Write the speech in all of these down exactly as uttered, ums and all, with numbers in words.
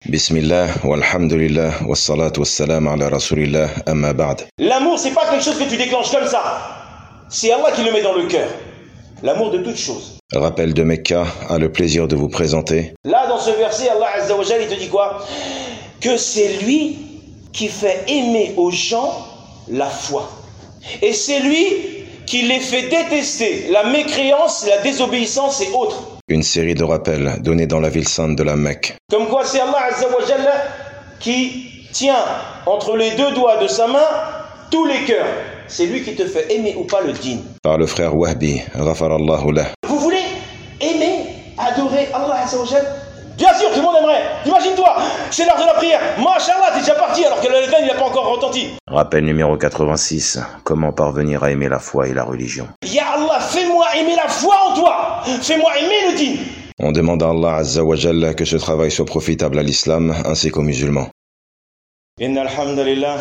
Bismillah, walhamdulillah, wassalatu wassalam ala rasulillah, amma ba'd. L'amour, c'est pas quelque chose que tu déclenches comme ça. C'est Allah qui le met dans le cœur. L'amour de toutes choses. Rappel de Mecca a le plaisir de vous présenter. Là, dans ce verset, Allah Azza wa Jal, il te dit quoi? Que c'est lui qui fait aimer aux gens la foi. Et c'est lui qui les fait détester la mécréance, la désobéissance et autres. Une série de rappels donnés dans la ville sainte de la Mecque. Comme quoi c'est Allah Azza wa Jalla qui tient entre les deux doigts de sa main tous les cœurs. C'est lui qui te fait aimer ou pas le dîn. Par le frère Wahbi, ghafarallahu lah. Vous voulez aimer, adorer Allah Azza wa Jalla? Bien sûr, tout le monde aimerait. Imagine-toi, c'est l'heure de la prière. Masha'Allah, t'es déjà parti alors que l'adhan il n'a pas encore retenti. Rappel numéro quatre-vingt-six. Comment parvenir à aimer la foi et la religion. Ya Allah, fais-moi aimer la foi en toi. Fais-moi aimer le dîn. On demande à Allah Azza wa Jalla que ce travail soit profitable à l'islam ainsi qu'aux musulmans. Inna alhamdulillah.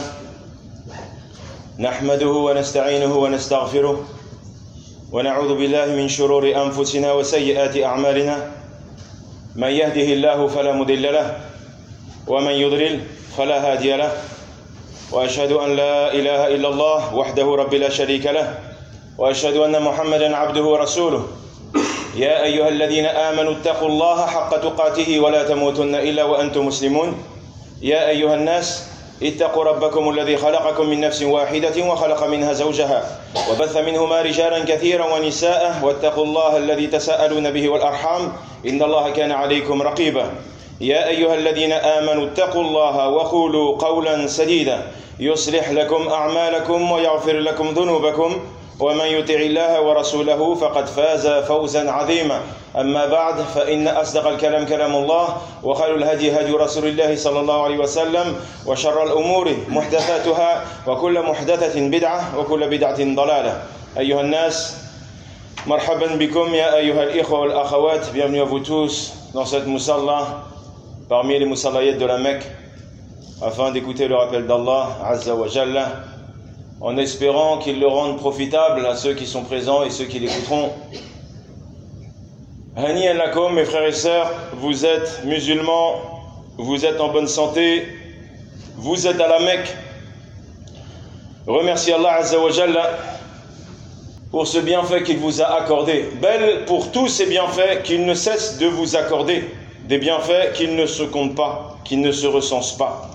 Nahmaduhu wa nasta'inuhu wa nastaghfiruh. Wa na'udhu billahi min shururi anfusina wa sayyiati a'malina. من يهده الله فلا مضل له ومن يضلل فلا هادي له وأشهد أن لا إله إلا الله وحده رب لا شريك له وأشهد أن محمدا عبده ورسوله يا أيها الذين آمنوا اتقوا الله حق تقاته ولا تموتن إلا وأنتم مسلمون يا أيها الناس اتقوا ربكم الذي خلقكم من نفس واحدة وخلق منها زوجها وبث منهما رجالا كثيرا ونساء واتقوا الله الذي تساءلون به والأرحام إن الله كان عليكم رقيبا يا أيها الذين آمنوا اتقوا الله وقولوا قولا سديدا يصلح لكم أعمالكم ويغفر لكم ذنوبكم ومن يطع الله ورسوله فقد فاز فوزا عظيما أما بعد فإن أصدق الكلام كلام الله وخير الهدي هدي رسول الله صلى الله عليه وسلم وشر الأمور محدثاتها وكل محدثة بدعة وكل بدعة ضلالة أيها الناس مرحبا بكم يا أيها الإخوة والأخوات. Bienvenue à vous tous dans cette musalla parmi les musallayat de la Mecque afin d'écouter le rappel d'Allah Azza wa Jalla en espérant qu'il le rende profitable à ceux qui sont présents et ceux qui l'écouteront. Hani al-lakum, mes frères et sœurs, vous êtes musulmans, vous êtes en bonne santé, vous êtes à la Mecque. Remerciez Allah Azza wa Jalla pour ce bienfait qu'il vous a accordé. Belle pour tous ces bienfaits qu'il ne cesse de vous accorder. Des bienfaits qui ne se comptent pas, qui ne se recensent pas.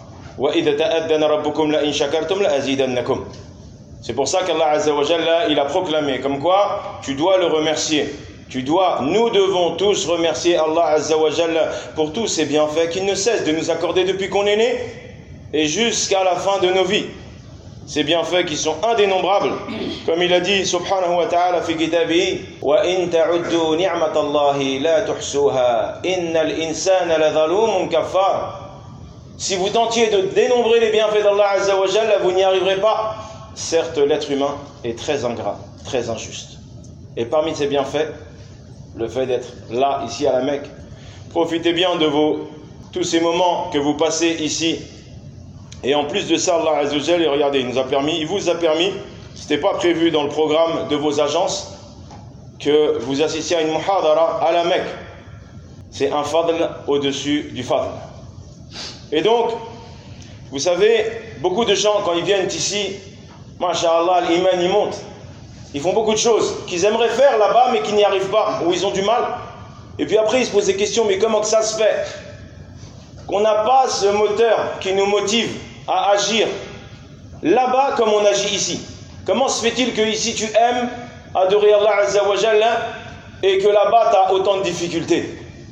C'est pour ça qu'Allah Azza wa Jalla, il a proclamé comme quoi tu dois le remercier. Tu dois, nous devons tous remercier Allah Azza wa Jalla pour tous ces bienfaits qu'il ne cesse de nous accorder depuis qu'on est né et jusqu'à la fin de nos vies. Ces bienfaits qui sont indénombrables, comme il a dit subhanahu wa ta'ala fi kitabihi wa in ta'uddu ni'matallahi la tuhsuha innal insana la zalumun kaffar. Si vous tentiez de dénombrer les bienfaits d'Allah Azza wa Jalla, vous n'y arriverez pas. Certes, l'être humain est très ingrat, très injuste. Et parmi ces bienfaits, le fait d'être là, ici à la Mecque, profitez bien de vos, tous ces moments que vous passez ici. Et en plus de ça, Allah Azza wa Jalla, regardez, il nous a permis, il vous a permis, ce n'était pas prévu dans le programme de vos agences, que vous assistiez à une muhadara à la Mecque. C'est un fadl au-dessus du fadl. Et donc, vous savez, beaucoup de gens, quand ils viennent ici, masha'Allah, l'iman, ils montent. Ils font beaucoup de choses qu'ils aimeraient faire là-bas, mais qu'ils n'y arrivent pas, ou ils ont du mal. Et puis après, ils se posent des questions, mais comment que ça se fait qu'on n'a pas ce moteur qui nous motive à agir là-bas comme on agit ici? Comment se fait-il que ici tu aimes adorer Allah Azza wa Jalla et que là-bas tu as autant de difficultés?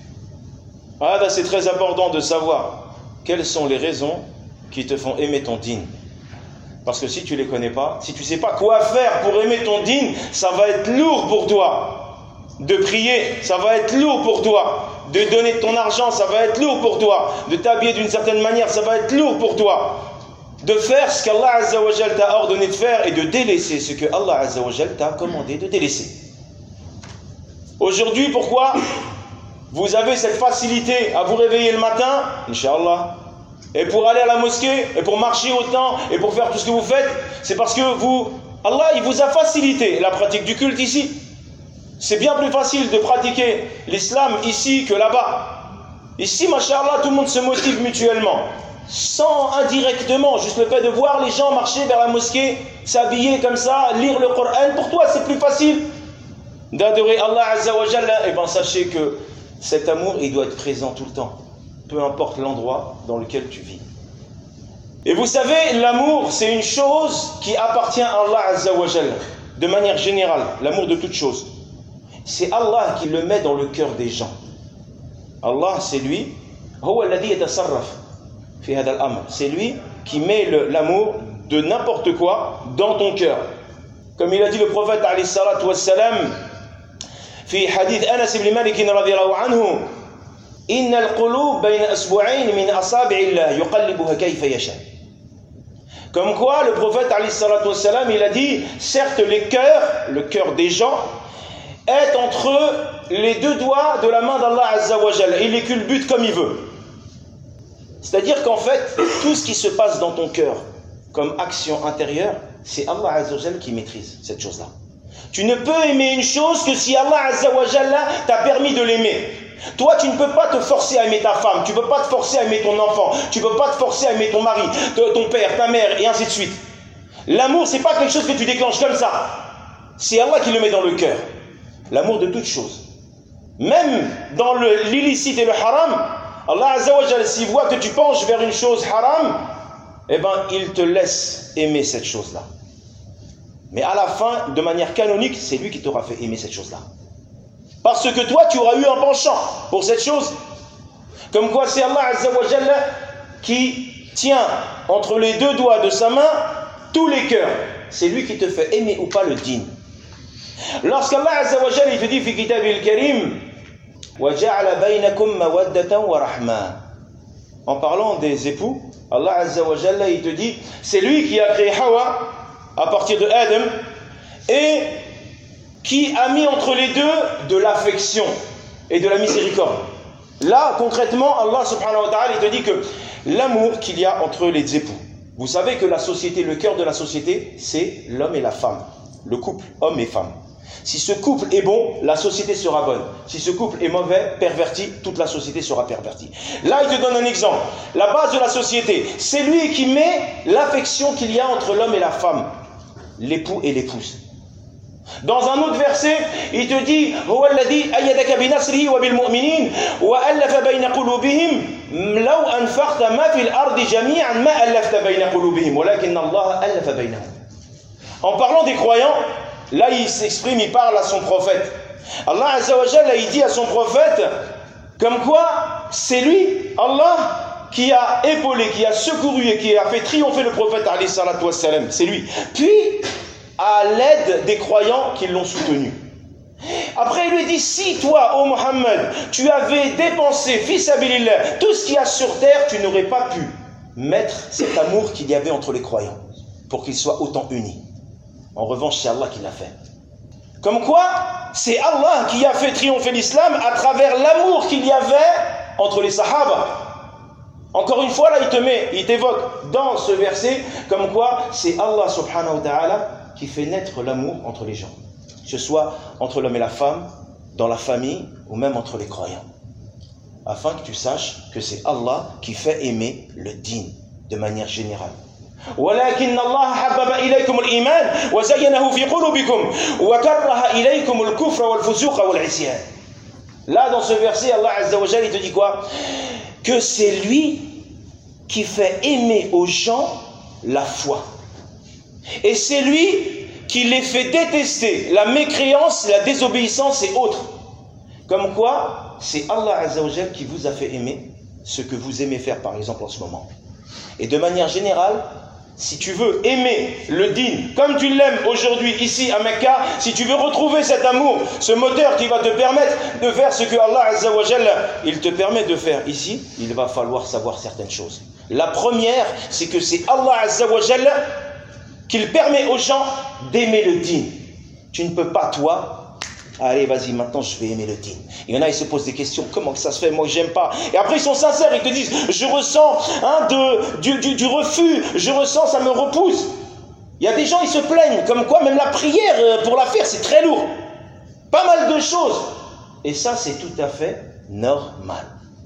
Ah, c'est très important de savoir quelles sont les raisons qui te font aimer ton dîn. Parce que si tu ne les connais pas, si tu ne sais pas quoi faire pour aimer ton dîn, ça va être lourd pour toi. De prier, ça va être lourd pour toi. De donner de ton argent, ça va être lourd pour toi. De t'habiller d'une certaine manière, ça va être lourd pour toi. De faire ce qu'Allah Azza wa Jalla t'a ordonné de faire et de délaisser ce que Allah Azza wa Jalla t'a commandé de délaisser. Aujourd'hui, pourquoi vous avez cette facilité à vous réveiller le matin, Inch'Allah, et pour aller à la mosquée, et pour marcher autant, et pour faire tout ce que vous faites? C'est parce que vous, Allah, il vous a facilité la pratique du culte ici. C'est bien plus facile de pratiquer l'islam ici que là-bas. Ici, machallah, tout le monde se motive mutuellement. Sans indirectement, juste le fait de voir les gens marcher vers la mosquée, s'habiller comme ça, lire le Coran, pour toi c'est plus facile d'adorer Allah Azza wa Jalla. Et bien sachez que cet amour, il doit être présent tout le temps, peu importe l'endroit dans lequel tu vis. Et vous savez, l'amour, c'est une chose qui appartient à Allah Azza wa Jalla, de manière générale, l'amour de toute chose. C'est Allah qui le met dans le cœur des gens. Allah, c'est lui, c'est lui qui met l'amour de n'importe quoi dans ton cœur. Comme il a dit le prophète alayhi salatu wassalam, في حديث أنس بن مالك رضي الله عنه إن القلوب بين أسبوعين من أصابع الله يقلبها كيف يشاء. Comme quoi le prophète alayhi salatu wassalam, il a dit, certes les cœurs, le cœur des gens est entre les deux doigts de la main d'Allah Azza wa Jalla. Il les culbute comme il veut. C'est-à-dire qu'en fait, tout ce qui se passe dans ton cœur comme action intérieure, c'est Allah Azza wa Jalla qui maîtrise cette chose-là. Tu ne peux aimer une chose que si Allah Azza wa Jalla t'a permis de l'aimer. Toi, tu ne peux pas te forcer à aimer ta femme, tu ne peux pas te forcer à aimer ton enfant, tu ne peux pas te forcer à aimer ton mari, ton père, ta mère, et ainsi de suite. L'amour, ce n'est pas quelque chose que tu déclenches comme ça. C'est Allah qui le met dans le cœur. L'amour de toutes choses. Même dans l'illicite et le haram, Allah Azza wa Jalla, s'il voit que tu penches vers une chose haram, eh ben, il te laisse aimer cette chose-là. Mais à la fin, de manière canonique, c'est lui qui t'aura fait aimer cette chose-là. Parce que toi, tu auras eu un penchant pour cette chose. Comme quoi, c'est Allah Azza wa Jalla qui tient entre les deux doigts de sa main tous les cœurs. C'est lui qui te fait aimer ou pas le din. Lorsqu'Allah Azza wa Jalla, il te dit, fi kitabil karim, wa ja'ala baynakum mawaddatan wa rahma. En parlant des époux, Allah Azza wa Jalla, il te dit, c'est lui qui a créé Hawa à partir de Adam et qui a mis entre les deux de l'affection et de la miséricorde. Là, concrètement, Allah subhanahu wa ta'ala, il te dit que l'amour qu'il y a entre les époux. Vous savez que la société, le cœur de la société, c'est l'homme et la femme. Le couple, homme et femme. Si ce couple est bon, la société sera bonne. Si ce couple est mauvais, perverti, toute la société sera pervertie. Là, il te donne un exemple. La base de la société, c'est lui qui met l'affection qu'il y a entre l'homme et la femme, l'époux et l'épouse. Dans un autre verset, il te dit هو الذي أيدك بنصره وبالمؤمنين وألف بين قلوبهم لو أنفقت ما في الأرض جميعا ما ألفت بين قلوبهم ولكن الله ألف بينهم. En parlant des croyants, là il s'exprime, il parle à son prophète. Allah Azza wa Jalla, il dit à son prophète comme quoi c'est lui, Allah, qui a épaulé, qui a secouru et qui a fait triompher le prophète alayhi salatu wassalam. C'est lui. Puis à l'aide des croyants qui l'ont soutenu. Après, il lui dit, si toi, ô Mohammed, tu avais dépensé, fils abilillah, tout ce qu'il y a sur terre, tu n'aurais pas pu mettre cet amour qu'il y avait entre les croyants, pour qu'ils soient autant unis. En revanche, c'est Allah qui l'a fait. Comme quoi, c'est Allah qui a fait triompher l'islam à travers l'amour qu'il y avait entre les sahaba. Encore une fois, là, il te met, il t'évoque dans ce verset, comme quoi, c'est Allah subhanahu wa ta'ala qui fait naître l'amour entre les gens, que ce soit entre l'homme et la femme, dans la famille ou même entre les croyants, afin que tu saches que c'est Allah qui fait aimer le din de manière générale. ولكن الله حبب إليكم الإيمان وزينه في قلوبكم وكره إليكم الكفر والفسوق والعصيان. Là dans ce verset, Allah Azza wa Jalla, il te dit quoi? Que c'est lui qui fait aimer aux gens la foi. Et c'est lui qui les fait détester la mécréance, la désobéissance et autres. Comme quoi, c'est Allah Azza wa Jalla qui vous a fait aimer ce que vous aimez faire par exemple en ce moment. Et de manière générale, si tu veux aimer le din comme tu l'aimes aujourd'hui ici à Mecca, si tu veux retrouver cet amour, ce moteur qui va te permettre de faire ce que Allah Azza wa Jalla, il te permet de faire ici, il va falloir savoir certaines choses. La première, c'est que c'est Allah Azza wa Jalla qu'il permet aux gens d'aimer le din. Tu ne peux pas, toi, allez, vas-y, maintenant je vais aimer le din. Il y en a, ils se posent des questions, comment que ça se fait, moi j'aime pas. Et après ils sont sincères, ils te disent, je ressens hein, de, du, du, du refus, je ressens, ça me repousse. Il y a des gens, ils se plaignent, comme quoi même la prière, pour la faire, c'est très lourd. Pas mal de choses. Et ça, c'est tout à fait normal.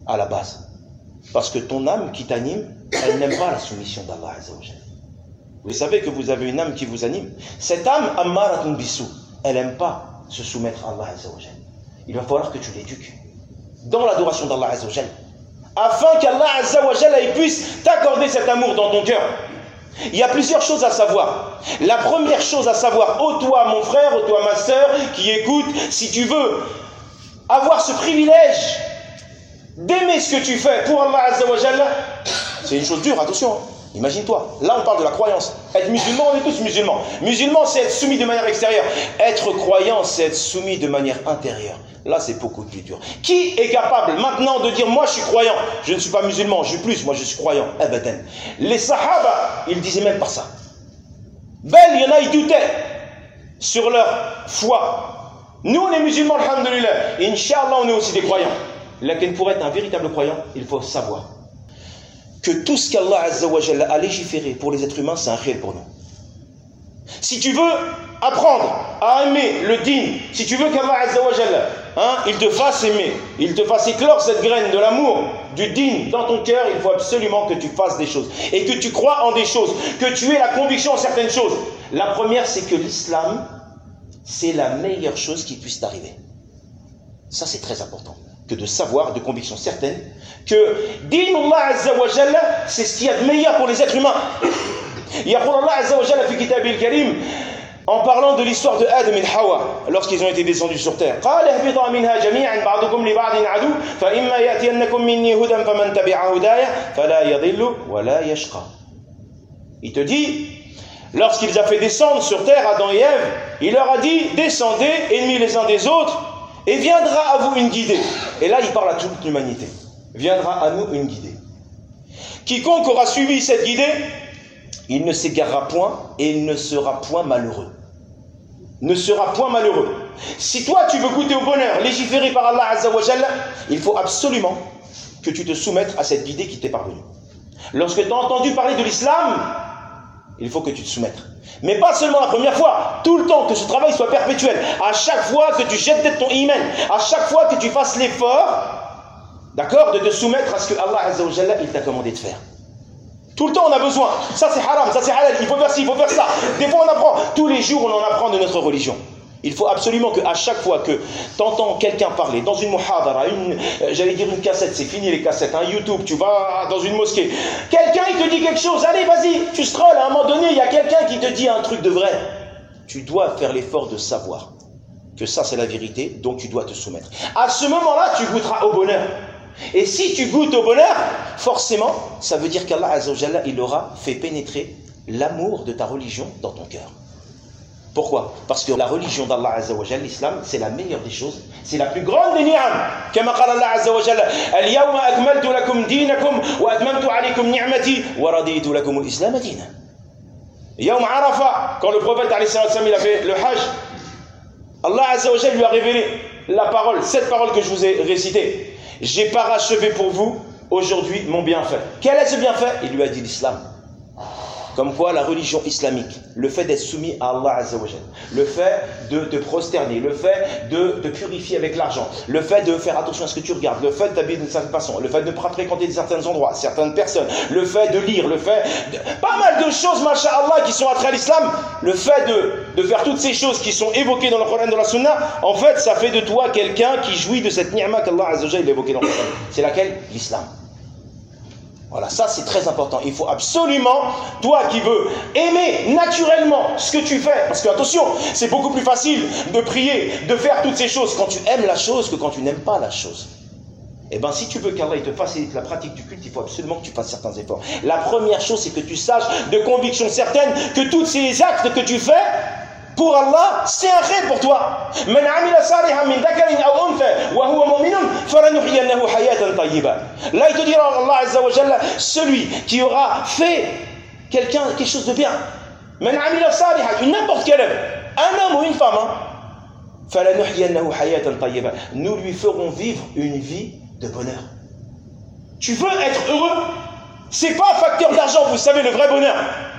à la base. Parce que ton âme qui t'anime, elle n'aime pas la soumission d'Allah Azza wa Jalla. Vous savez que vous avez une âme qui vous anime. Cette âme, ammaratun bisou, elle n'aime pas se soumettre à Allah Azza wa Jalla. Il va falloir que tu l'éduques dans l'adoration d'Allah Azza wa Jalla, afin qu'Allah Azza wa Jalla puisse t'accorder cet amour dans ton cœur. Il y a plusieurs choses à savoir. La première chose à savoir, ô toi mon frère, ô toi ma sœur qui écoute, si tu veux avoir ce privilège d'aimer ce que tu fais pour Allah Azza wa Jalla, c'est une chose dure, attention, hein. Imagine-toi, là on parle de la croyance. Être musulman, on est tous musulmans. Musulman, c'est être soumis de manière extérieure. Être croyant, c'est être soumis de manière intérieure. Là, c'est beaucoup plus dur. Qui est capable maintenant de dire, moi je suis croyant, je ne suis pas musulman, je suis plus, moi je suis croyant. Abadan. Les sahaba, ils disaient même pas ça. Ben, il y en a, ils doutaient sur leur foi. Nous, on est musulmans, alhamdoulilah. Inch'Allah, on est aussi des croyants. Lakin pour être un véritable croyant, il faut savoir que tout ce qu'Allah Azza wa Jalla a légiféré pour les êtres humains, c'est un réel pour nous. Si tu veux apprendre à aimer le din, si tu veux qu'Allah Azza wa Jalla, hein, il te fasse aimer, il te fasse éclore cette graine de l'amour, du din dans ton cœur, il faut absolument que tu fasses des choses et que tu crois en des choses, que tu aies la conviction en certaines choses. La première, c'est que l'islam, c'est la meilleure chose qui puisse t'arriver. Ça, c'est très important, que de savoir, de conviction certaine, que dinullah Azza wa Jalla, c'est ce qu'il y a de meilleur pour les êtres humains. Yaqul Allah Azza wa Jalla fi kitabil karim, en parlant de l'histoire de Adam et Hawa, lorsqu'ils ont été descendus sur terre. قال اهبطوا منها جميعا بعضكم لبعض عدو فإما يأتينكم مني هدى فمن تبع هداي فلا يضل ولا يشقى. Il te dit, lorsqu'ils ont fait descendre sur terre Adam et Ève, il leur a dit, descendez, ennemis les uns des autres, et viendra à vous une guidée. Et là, il parle à toute l'humanité. Viendra à nous une guidée. Quiconque aura suivi cette guidée, il ne s'égarera point et il ne sera point malheureux. Ne sera point malheureux. Si toi, tu veux goûter au bonheur légiféré par Allah Azza wa Jalla, il faut absolument que tu te soumettes à cette guidée qui t'est parvenue. Lorsque tu as entendu parler de l'islam, il faut que tu te soumettes. Mais pas seulement la première fois, tout le temps, que ce travail soit perpétuel. À chaque fois que tu jettes ton iman, à chaque fois que tu fasses l'effort, d'accord, de te soumettre à ce que Allah Azza wa Jalla il t'a commandé de faire. Tout le temps on a besoin, ça c'est haram, ça c'est halal, il faut faire ci, il faut faire ça. Des fois on apprend, tous les jours on en apprend de notre religion. Il faut absolument qu'à chaque fois que tu entends quelqu'un parler, dans une muhadara, une, euh, j'allais dire une cassette, c'est fini les cassettes, hein, YouTube, tu vas dans une mosquée, quelqu'un il te dit quelque chose, allez vas-y, tu scrolles, à un moment donné il y a quelqu'un qui te dit un truc de vrai. Tu dois faire l'effort de savoir que ça c'est la vérité, donc tu dois te soumettre. À ce moment-là, tu goûteras au bonheur. Et si tu goûtes au bonheur, forcément, ça veut dire qu'Allah Azza wa Jalla, il aura fait pénétrer l'amour de ta religion dans ton cœur. Pourquoi? Parce que la religion d'Allah Azza wa Jalla, l'islam, c'est la meilleure des choses, c'est la plus grande des ni'am. Comme qala Allah Azza wa Jalla, al-yawma akmaltu lakum dinakum wa atmamtu alaykum ni'mati wa raditu lakum al-islam dinan. Yawm Arafah, quand le prophète alayhi salam il a fait le hajj, Allah Azza wa Jalla lui a révélé la parole, cette parole que je vous ai récitée. J'ai parachevé pour vous aujourd'hui mon bienfait. Quel est ce bienfait? Il lui a dit l'islam. Comme quoi la religion islamique, le fait d'être soumis à Allah Azza wa Jalla, le fait de te prosterner, le fait de te purifier avec l'argent, le fait de faire attention à ce que tu regardes, le fait de t'habiller d'une certaine façon, le fait de ne pas fréquenter certains endroits, certaines personnes, le fait de lire, le fait de... pas mal de choses, masha'Allah, qui sont attrées à l'islam, le fait de, de faire toutes ces choses qui sont évoquées dans le Coran et dans la Sunna, en fait ça fait de toi quelqu'un qui jouit de cette ni'ma qu'Allah Azza wa Jalla a évoquée dans le Coran. C'est laquelle? L'islam. Voilà, ça c'est très important. Il faut absolument, toi qui veux aimer naturellement ce que tu fais, parce que attention, c'est beaucoup plus facile de prier, de faire toutes ces choses quand tu aimes la chose que quand tu n'aimes pas la chose. Eh bien, si tu veux qu'Allah te facilite la pratique du culte, il faut absolument que tu fasses certains efforts. La première chose, c'est que tu saches de conviction certaine que tous ces actes que tu fais, pour Allah, c'est un khayr pour toi. Man amila salihan min dhakarin aw untha wa huwa mu'minun falanuhyiyannahu hayatan tayyiba. Là, il te dira Allah Azza wa Jalla, celui qui aura fait quelqu'un quelque chose de bien. Man amila salihan, n'importe quelle œuvre, un homme ou une femme, falanuhyiyannahu hayatan tayyiba. Nous lui ferons vivre une vie de bonheur. Tu veux être heureux? C'est pas un facteur d'argent, vous savez, le vrai bonheur.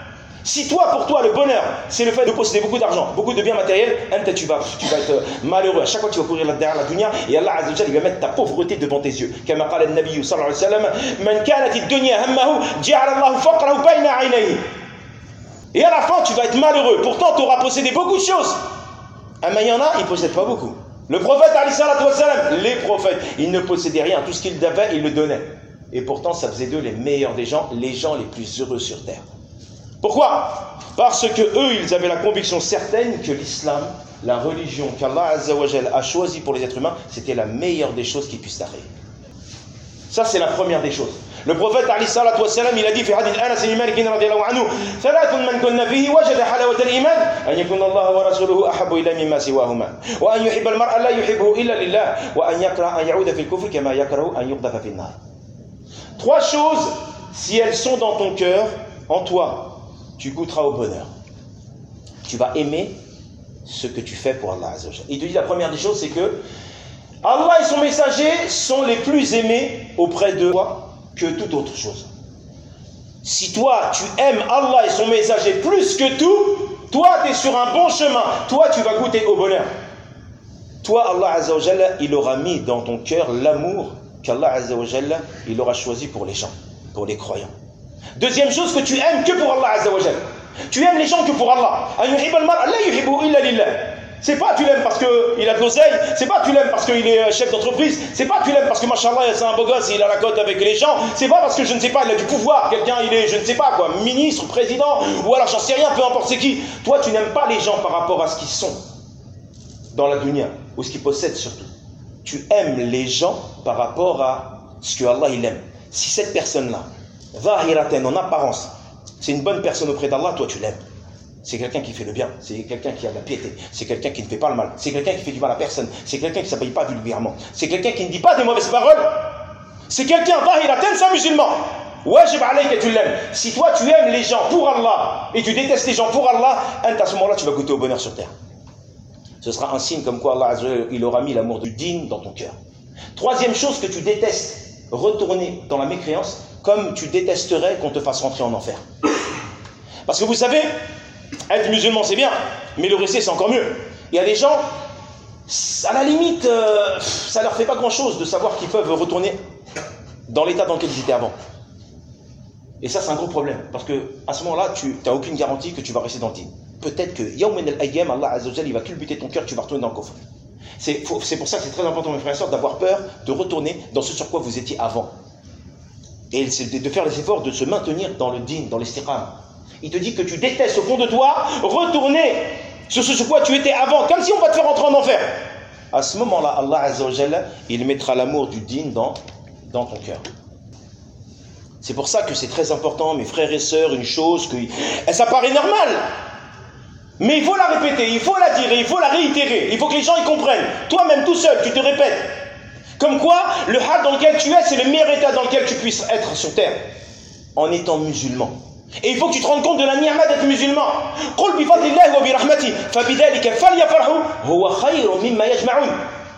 Si toi, pour toi, le bonheur, c'est le fait de posséder beaucoup d'argent, beaucoup de biens matériels, tu vas, tu vas être malheureux. À chaque fois, tu vas courir derrière la dunya et Allah Azza wa Jalla, il va mettre ta pauvreté devant tes yeux. Comme a dit le Nabi sallallahu alayhi wa sallam, Man kanat ad-dunya hammahu, ja'ala Allahu faqrahu bayna 'aynayhi. Et à la fin, tu vas être malheureux. Pourtant, tu auras possédé beaucoup de choses. Ah, mais il y en a, ils ne possèdent pas beaucoup. Le prophète, alayhi salatu wa salam, les prophètes, ils ne possédaient rien. Tout ce qu'ils avaient, ils le donnaient. Et pourtant, ça faisait d'eux les meilleurs des gens, les gens les plus heureux sur terre. Pourquoi? Parce que eux, ils avaient la conviction certaine que l'islam, la religion qu'Allah Azza wa Jalla a choisie pour les êtres humains, c'était la meilleure des choses qui puissent arriver. Ça, c'est la première des choses. Le prophète, alayhi salatu wa salam, il a dit, في حديث أنس بن مالك رضي الله عنه, ثلاث من كن فيه وجد حلاوة الإيمان أن يكون الله ورسوله أحب إليه مما سواهما وأن يحب المرء لا يحبه إلا لله وأن يكره أن يعود في الكفر كما يكره أن يقذف في النار. Trois choses, si elles sont dans ton cœur, en toi, tu goûteras au bonheur. Tu vas aimer ce que tu fais pour Allah Azza wa Jalla. Il te dit la première des choses, c'est que Allah et son messager sont les plus aimés auprès de toi que toute autre chose. Si toi, tu aimes Allah et son messager plus que tout, toi, tu es sur un bon chemin. Toi, tu vas goûter au bonheur. Toi, Allah Azza wa Jalla, il aura mis dans ton cœur l'amour qu'Allah Azza wa Jalla, il aura choisi pour les gens, pour les croyants. Deuxième chose, que tu aimes que pour Allah Azza wa Jalla. Tu aimes les gens que pour Allah. C'est pas tu l'aimes parce qu'il a de l'oseille, c'est pas tu l'aimes parce qu'il est chef d'entreprise, c'est pas tu l'aimes parce que machallah c'est un beau gosse et il a la cote avec les gens, c'est pas parce que je ne sais pas, il a du pouvoir, quelqu'un il est je ne sais pas quoi, ministre, président, ou alors j'en sais rien, peu importe c'est qui. Toi tu n'aimes pas les gens par rapport à ce qu'ils sont dans la dunya, ou ce qu'ils possèdent surtout. Tu aimes les gens par rapport à ce que Allah il aime. Si cette personne-là, zahiratan, en apparence, c'est une bonne personne auprès d'Allah, toi tu l'aimes. C'est quelqu'un qui fait le bien, c'est quelqu'un qui a de la piété, c'est quelqu'un qui ne fait pas le mal, c'est quelqu'un qui fait du mal à personne, c'est quelqu'un qui ne s'habille pas vulgairement, c'est quelqu'un qui ne dit pas des mauvaises paroles, c'est quelqu'un, zahiratan, c'est un musulman. Wajib alayka, tu l'aimes. Si toi tu aimes les gens pour Allah et tu détestes les gens pour Allah, à ce moment-là tu vas goûter au bonheur sur terre. Ce sera un signe comme quoi Allah Azza wa Jalla, il aura mis l'amour du dîn dans ton cœur. Troisième chose que tu détestes, retourner dans la mécréance, comme tu détesterais qu'on te fasse rentrer en enfer. Parce que vous savez, être musulman c'est bien, mais le rester c'est encore mieux. Il y a des gens, à la limite, euh, ça leur fait pas grand chose de savoir qu'ils peuvent retourner dans l'état dans lequel ils étaient avant. Et ça c'est un gros problème, parce que à ce moment-là, tu n'as aucune garantie que tu vas rester dans le dîn. Peut-être que Yawmin al-Ayyam, Allah Azza wa Jalla, il va culbuter ton cœur, tu vas retourner dans le coffre. C'est, c'est pour ça que c'est très important, mes frères et sœurs, d'avoir peur de retourner dans ce sur quoi vous étiez avant. Et c'est de faire les efforts de se maintenir dans le dîn, dans l'istiqam. Il te dit que tu détestes au fond de toi retourner sur ce sur quoi tu étais avant, comme si on va te faire rentrer en enfer. À ce moment-là, Allah Azza wa Jalla, il mettra l'amour du dîn dans, dans ton cœur. C'est pour ça que c'est très important, mes frères et sœurs, une chose que ça paraît normal, mais il faut la répéter, il faut la dire, il faut la réitérer, il faut que les gens y comprennent. Toi-même tout seul, tu te répètes. Comme quoi, le hal dans lequel tu es, c'est le meilleur état dans lequel tu puisses être sur terre, en étant musulman. Et il faut que tu te rendes compte de la ni'ma d'être musulman. Qul bi fadlillahi wa bi rahmatihi fabidhalika falyafrahu huwa khayrun mimma yajma'un.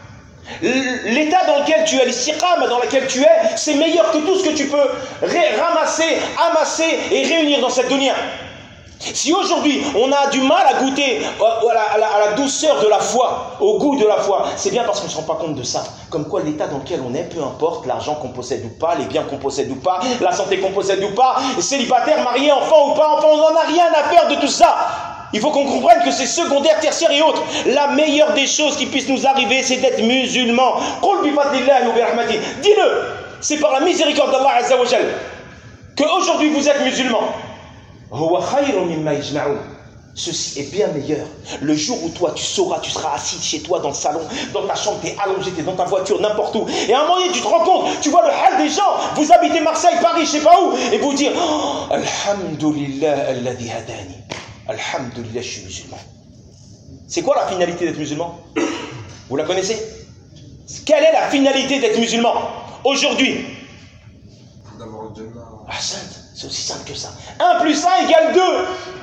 L'état dans lequel tu es, l'istiqama dans lequel tu es, c'est meilleur que tout ce que tu peux ramasser, amasser et réunir dans cette dunya. Si aujourd'hui on a du mal à goûter à la, à, la, à la douceur de la foi, au goût de la foi, c'est bien parce qu'on ne se rend pas compte de ça. Comme quoi l'état dans lequel on est, peu importe l'argent qu'on possède ou pas, les biens qu'on possède ou pas, la santé qu'on possède ou pas, célibataire, marié, enfant ou pas enfant, on n'en a rien à faire de tout ça. Il faut qu'on comprenne que c'est secondaire, tertiaire et autres. La meilleure des choses qui puissent nous arriver, c'est d'être musulman. Dis-le, c'est par la miséricorde d'Allah Azza wa Jalla qu'aujourd'hui vous êtes musulman. Ceci est bien meilleur. Le jour où toi tu sauras, tu seras assis chez toi dans le salon, dans ta chambre, tu es allongé, tu es dans ta voiture, n'importe où. Et à un moment donné, tu te rends compte, tu vois le hal des gens. Vous habitez Marseille, Paris, je sais pas où, et vous dire oh, Alhamdulillah alladhi hadani. Alhamdulillah, je suis musulman. C'est quoi la finalité d'être musulman? Vous la connaissez? Quelle est la finalité d'être musulman aujourd'hui? D'avoir le Jannah. Ah, sainte, c'est aussi simple que ça. un plus un égale deux.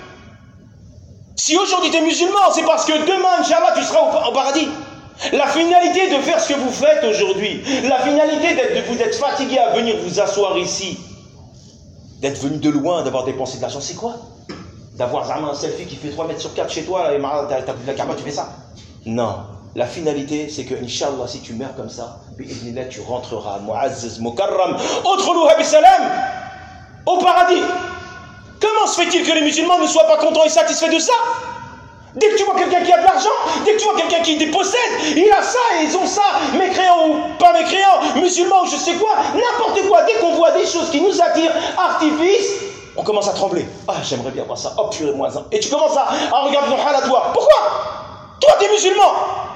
Si aujourd'hui tu es musulman, c'est parce que demain, Inch'Allah, tu seras au, au paradis. La finalité de faire ce que vous faites aujourd'hui, la finalité d'être, de vous être fatigué à venir vous asseoir ici, d'être venu de loin, d'avoir dépensé de l'argent, c'est quoi? D'avoir un selfie qui fait trois mètres sur quatre chez toi, et t'as vu la Kaaba, tu fais ça? Non. La finalité, c'est que, Inch'Allah, si tu meurs comme ça, bi'idhnillah, tu rentreras, mu'azzaz, mukarram, udkhuluha bisalam, au paradis. Comment se fait-il que les musulmans ne soient pas contents et satisfaits de ça? Dès que tu vois quelqu'un qui a de l'argent, dès que tu vois quelqu'un qui dépossède, il a ça, et ils ont ça, mécréants ou pas mécréants, musulmans ou je sais quoi, n'importe quoi. Dès qu'on voit des choses qui nous attirent, artifices, on commence à trembler. Ah, j'aimerais bien voir ça. Oh, purée, moi, ça. Et tu commences à, à regarder ton hal à toi. Pourquoi? Toi, t'es musulman.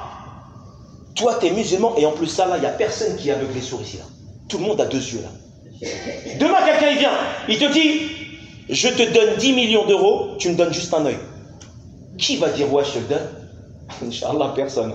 Toi, t'es musulman, et en plus, ça, là, il n'y a personne qui est aveuglé sur ici, là. Tout le monde a deux yeux, là. Demain, quelqu'un, il vient, il te dit, je te donne dix millions d'euros, tu me donnes juste un œil. Qui va dire, ouais, je te le donne? Inch'Allah, personne.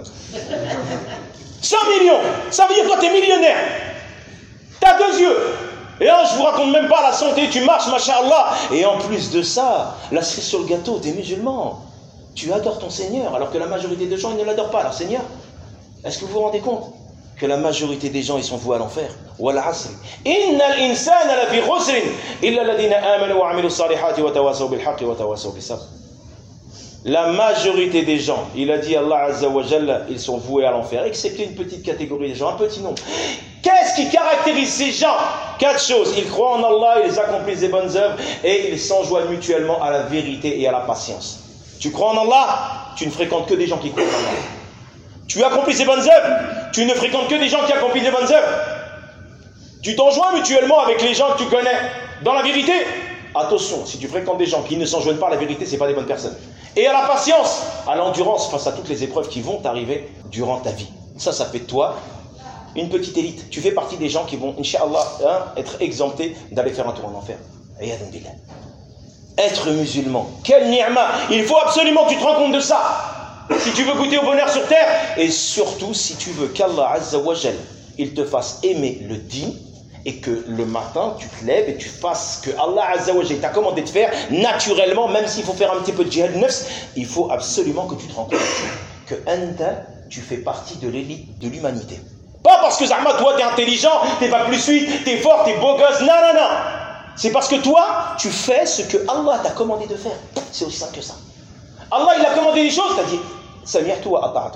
cent millions, ça veut dire, toi, t'es millionnaire. T'as deux yeux. Et là, je vous raconte même pas la santé, tu marches, masha'Allah. Et en plus de ça, la cerise sur le gâteau, t'es musulman. Tu adores ton Seigneur, alors que la majorité des gens, ils ne l'adorent pas, leur Seigneur. Est-ce que vous vous rendez compte que la majorité des gens, ils sont voués à l'enfer? Wal asr. Innal insana lafi khusr illa alladhina amanu wa amilu salihati wa tawasaw bil haqqi wa tawasaw bis sabr. La majorité des gens, il a dit Allah Azza wa Jalla, ils sont voués à l'enfer, excepté une petite catégorie de gens, un petit nombre. Qu'est-ce qui caractérise ces gens? Quatre choses. Ils croient en Allah, ils accomplissent des bonnes œuvres et ils s'enjoignent mutuellement à la vérité et à la patience. Tu crois en Allah, tu ne fréquentes que des gens qui croient en Allah. Tu accomplis ces bonnes œuvres, tu ne fréquentes que des gens qui accomplissent des bonnes œuvres. Tu t'enjoins mutuellement avec les gens que tu connais dans la vérité. Attention, si tu fréquentes des gens qui ne s'enjoignent pas à la vérité, ce n'est pas des bonnes personnes. Et à la patience, à l'endurance face à toutes les épreuves qui vont t'arriver durant ta vie. Ça, ça fait de toi une petite élite. Tu fais partie des gens qui vont, Inch'Allah, hein, être exemptés d'aller faire un tour en enfer. Ayadun billah. Être musulman, quel ni'ma. Il faut absolument que tu te rends compte de ça. Si tu veux goûter au bonheur sur terre, et surtout si tu veux qu'Allah Azza wa Jal, il te fasse aimer le din, et que le matin tu te lèves et tu fasses ce que Allah Azza wa Jal t'a commandé de faire naturellement, même s'il faut faire un petit peu de jihad nafs, il faut absolument que tu te rends compte que anta, tu fais partie de l'élite de l'humanité. Pas parce que Zahma, toi t'es intelligent, t'es pas plus suite, t'es fort, t'es beau gosse, non, non, non. C'est parce que toi, tu fais ce que Allah t'a commandé de faire. C'est aussi simple que ça. Allah, il a commandé des choses, t'as dit, Sami'tu wa ata'tu.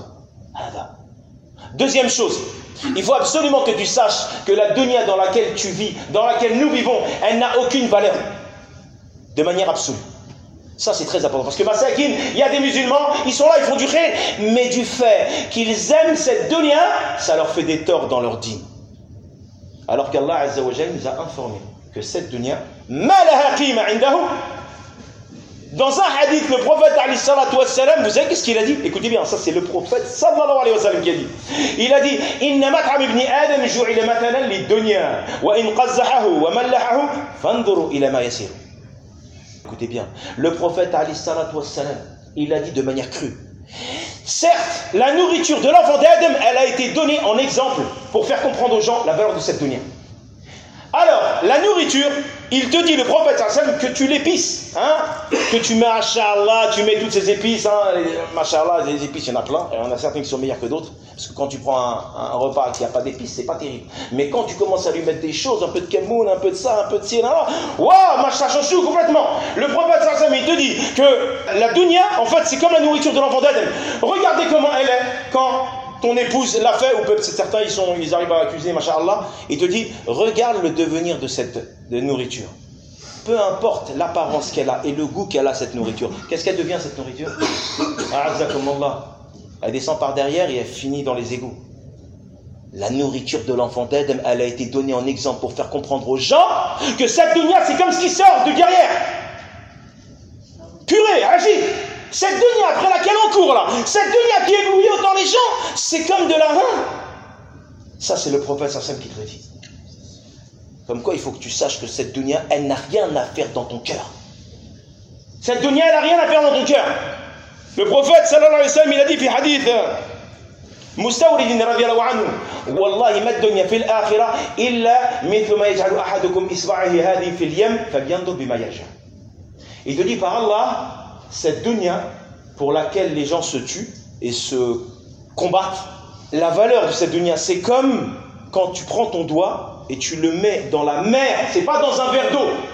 Deuxième chose, il faut absolument que tu saches que la dunya dans laquelle tu vis, dans laquelle nous vivons, elle n'a aucune valeur. De manière absolue. Ça, c'est très important. Parce que Masakin, il y a des musulmans, ils sont là, ils font du khayr, mais du fait qu'ils aiment cette dunya, ça leur fait des torts dans leur dîme. Alors qu'Allah Azza wa Jalla nous a informé que cette dunya, ma laha qima indahu. Dans un hadith, le prophète alayhi salatu wassalam, vous savez qu'est-ce qu'il a dit? Écoutez bien, ça c'est le prophète sallallahu alayhi wa sallam qui a dit. Il a dit, inna mat'am ibn adam ju'ila mathalan lid-dunya wa in qazzahahu wa mallahahu fanzuru ila ma yasir. Écoutez bien, le prophète alayhi salatu wassalam, il a dit de manière crue. Certes, la nourriture de l'enfant d'Adam, elle a été donnée en exemple pour faire comprendre aux gens la valeur de cette dunya. Alors, la nourriture, il te dit, le prophète sallam, que tu l'épices, hein, que tu mets, machallah, tu mets toutes ces épices, hein, machallah, les épices, il y en a plein, et il y en a certaines qui sont meilleures que d'autres, parce que quand tu prends un, un repas qui n'a pas d'épices, c'est pas terrible. Mais quand tu commences à lui mettre des choses, un peu de kemoun, un peu de ça, un peu de ci, là, waouh, machallah, change tout complètement. Le prophète sallam, il te dit que la dunya, en fait, c'est comme la nourriture de l'enfant d'Adam. Regardez comment elle est quand ton épouse l'a fait, ou peut-être certains ils, sont, ils arrivent à cuisiner, machallah, il te dit, regarde le devenir de cette de nourriture. Peu importe l'apparence qu'elle a et le goût qu'elle a, cette nourriture. Qu'est-ce qu'elle devient, cette nourriture? Elle descend par derrière et elle finit dans les égouts. La nourriture de l'enfant d'Adam, elle a été donnée en exemple pour faire comprendre aux gens que cette dunya, c'est comme ce qui sort de derrière. Purée, agis. Cette dunya après laquelle on court là, cette dunya qui éblouit autant les gens, c'est comme de la reine. Ça, c'est le prophète sallam qui te le dit. Comme quoi, il faut que tu saches que cette dunya, elle n'a rien à faire dans ton cœur. Cette dunya, elle n'a rien à faire dans ton cœur. Le prophète sallallahu alayhi wa sallam, il a dit, fi hadith Mustawrid radiyallahu anhu, Wallahi ma dunya fil akhirah illa mithlu ma yaj'alu ahadukum isba'ahi hadhi fil yam falyanzur bima yarja. Il te dit par Allah, cette dunya pour laquelle les gens se tuent et se combattent, la valeur de cette dunya, c'est comme quand tu prends ton doigt et tu le mets dans la mer, c'est pas dans un verre d'eau,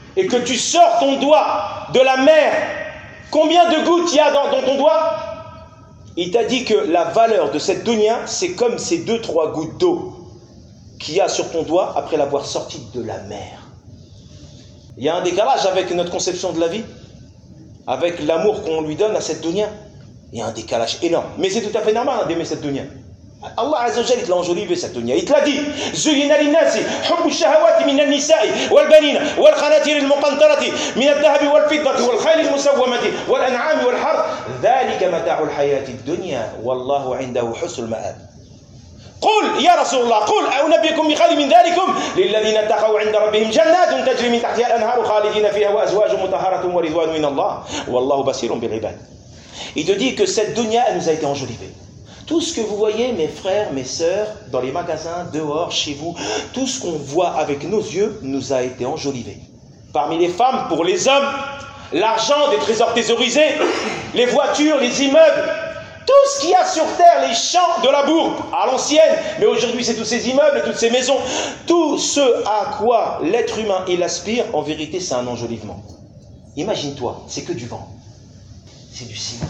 et que tu sors ton doigt de la mer, combien de gouttes il y a dans, dans ton doigt? Il t'a dit que la valeur de cette dunya, c'est comme ces deux, trois gouttes d'eau qu'il y a sur ton doigt après l'avoir sorti de la mer. Il y a un décalage avec notre conception de la vie, avec l'amour qu'on lui donne à cette dunya. Il y a un décalage énorme. Mais c'est tout à fait normal d'aimer cette dunya. Allah Azza wa Jalla, il te l'a enjolivé cette dunya. Il te l'a dit. زين للناس حب الشهوات من النساء والبنين والقناطير المقنطرة من الذهب والفضة والخيل المسومة والأنعام والحرث ذلك متاع الحياة الدنيا والله عنده حسن المآب. قل يا رسول الله قل أنبئكم بخير من ذلكم للذين اتقوا عند ربهم جنات تجري من تحتها الأنهار خالدين فيها وأزواج مطهرة ورضوان من الله والله بصير بالعباد. Il te dit que cette dunya, elle nous a été enjolivée. Tout ce que vous voyez, mes frères, mes sœurs, dans les magasins, dehors, chez vous, tout ce qu'on voit avec nos yeux nous a été enjolivé. Parmi les femmes, pour les hommes, l'argent, des trésors thésaurisés, les voitures, les immeubles, tout ce qu'il y a sur terre, les champs de la bourbe, à l'ancienne, mais aujourd'hui c'est tous ces immeubles, toutes ces maisons, tout ce à quoi l'être humain il aspire, en vérité c'est un enjolivement. Imagine-toi, c'est que du vent, c'est du ciment.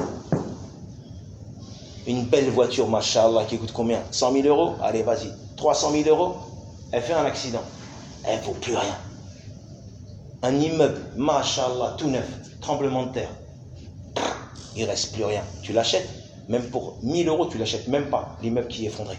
Une belle voiture, machallah, qui coûte combien? cent mille euros? Allez, vas-y. trois cent mille euros? Elle fait un accident. Elle ne vaut plus rien. Un immeuble, machallah, tout neuf, tremblement de terre. Il ne reste plus rien. Tu l'achètes? Même pour mille euros, tu l'achètes même pas, l'immeuble qui est effondré.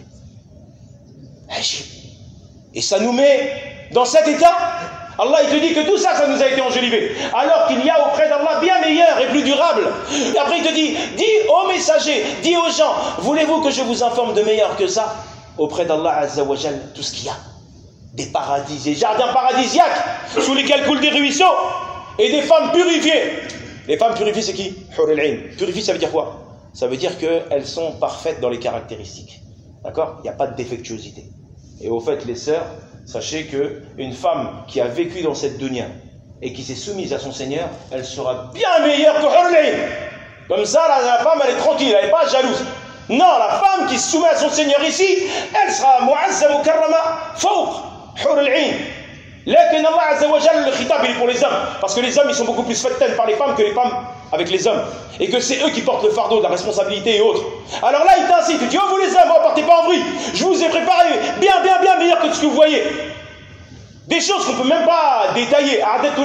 Et ça nous met dans cet état. Allah, il te dit que tout ça, ça nous a été enjolivé. Alors qu'il y a auprès d'Allah bien meilleur et plus durable. Et après, il te dit, dis aux messagers, dis aux gens, voulez-vous que je vous informe de meilleur que ça? Auprès d'Allah Azza wa Jal, tout ce qu'il y a. Des paradis, des jardins paradisiaques, sous lesquels coulent des ruisseaux, et des femmes purifiées. Les femmes purifiées, c'est qui? Hur al-Ain. Purifiées, ça veut dire quoi? Ça veut dire qu'elles sont parfaites dans les caractéristiques. D'accord? Il n'y a pas de défectuosité. Et au fait, les sœurs, sachez qu'une femme qui a vécu dans cette dunya et qui s'est soumise à son Seigneur, elle sera bien meilleure que Hur al-Ain. Comme ça, la, la femme, elle est tranquille, elle n'est pas jalouse. Non, la femme qui se soumet à son Seigneur ici, elle sera mu'azza mukarrama fawq Hur al-Ain. Lakin Allah Azza wa Jalla, le khitab, il est pour les hommes. Parce que les hommes, ils sont beaucoup plus fattanes par les femmes que les femmes avec les hommes. Et que c'est eux qui portent le fardeau de la responsabilité et autres. Alors là, il t'incite, il dit, oh vous les hommes, partez pas en vrille. Je vous ai préparé bien, bien, bien meilleur que ce que vous voyez. Des choses qu'on ne peut même pas détailler.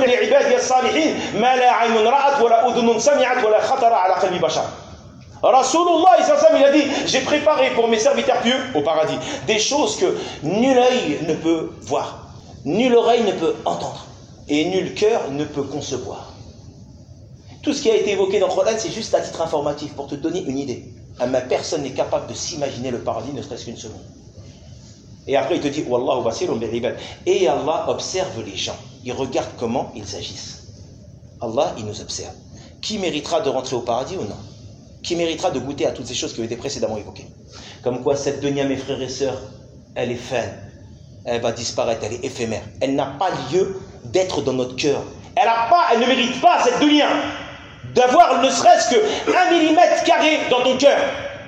Rasulullah, il a dit, j'ai préparé pour mes serviteurs pieux au paradis des choses que nul œil ne peut voir. Nulle oreille ne peut entendre et nul cœur ne peut concevoir. Tout ce qui a été évoqué dans le Coran, c'est juste à titre informatif pour te donner une idée. Ma personne n'est capable de s'imaginer le paradis, ne serait-ce qu'une seconde. Et après, il te dit Wallahu basirun bil ibad. Et Allah observe les gens. Il regarde comment ils agissent. Allah, il nous observe. Qui méritera de rentrer au paradis ou non? Qui méritera de goûter à toutes ces choses qui ont été précédemment évoquées? Comme quoi, cette dunya, mes frères et sœurs, elle est fan. Elle va disparaître, elle est éphémère. Elle n'a pas lieu d'être dans notre cœur. Elle, a pas, elle ne mérite pas, cette dunya, d'avoir ne serait-ce qu'un millimètre carré dans ton cœur.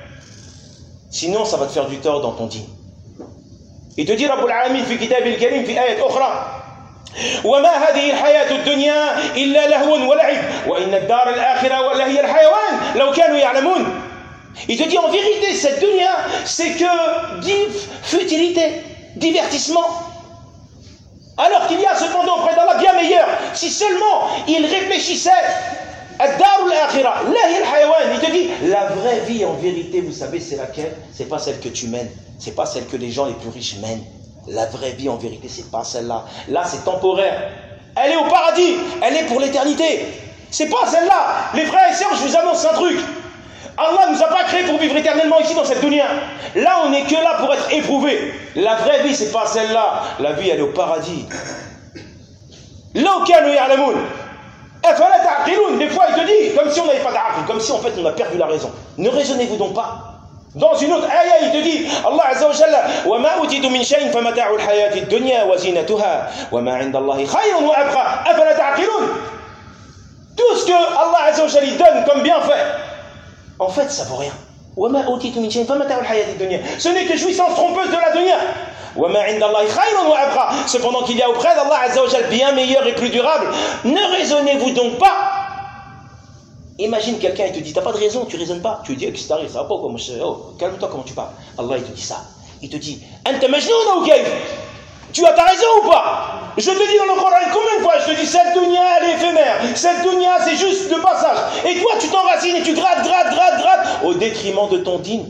Sinon, ça va te faire du tort dans ton dîme. Il te dit, Rabbul Alamin, fi kitab al-karim, fi ayat ukhra. وما هذه الحياة الدنيا إلا لهو ولعب وإن الدار الآخرة لهي الحيوان لو كانوا يعلمون. Il te dit en vérité cette dunya c'est que div, futilité, divertissement. Alors qu'il y a cependant auprès d'Allah bien meilleur si seulement il réfléchissait. الدار الآخرة لهي الحيوان. Il te dit la vraie vie en vérité vous savez c'est laquelle? C'est pas celle que tu mènes, c'est pas celle que les gens les plus riches mènent. La vraie vie en vérité, c'est pas celle-là. Là, c'est temporaire. Elle est au paradis. Elle est pour l'éternité. C'est pas celle-là. Les frères et sœurs, je vous annonce un truc. Allah nous a pas créés pour vivre éternellement ici dans cette dunya. Là, on n'est que là pour être éprouvé. La vraie vie, c'est pas celle-là. La vie, elle est au paradis. Law kanu ya'lamun. Afala ta'qilun. Des fois, il te dit, comme si on n'avait pas d'aql, comme si en fait on a perdu la raison. Ne raisonnez-vous donc pas. Dans une autre ayah, il te dit, Allah Azza wa Jalla, wa ma utitu min shay'in fa mata'u al-hayati ad-dunya wa zinatuha wa ma 'inda Allahi khayrun wa abqa. Afala ta'qilun. Tout ce que Allah Azza wa Jalla donne comme bienfait, en fait, ça vaut rien. Wa ma utitu min shay'in fa mata'u al-hayati ad-dunya. Ce n'est que jouissance trompeuse de la dunya. Cependant qu'il y a auprès d'Allah Azza wa Jal bien meilleur et plus durable. Ne raisonnez-vous donc pas. Imagine quelqu'un, il te dit, t'as pas de raison, tu raisonnes pas. Tu lui dis, qu'est-ce qui t'arrive, ça va pas quoi, monsieur? Oh, calme-toi, comment tu parles? Allah, il te dit ça. Il te dit, Anta majnoun ou kayf? Tu as ta raison ou pas? Je te dis dans le Coran, combien de fois je te dis, cette dunya, elle est éphémère. Cette dunya, c'est juste le passage. Et toi, tu t'enracines et tu grattes, grattes, grattes, grattes, au détriment de ton dîne.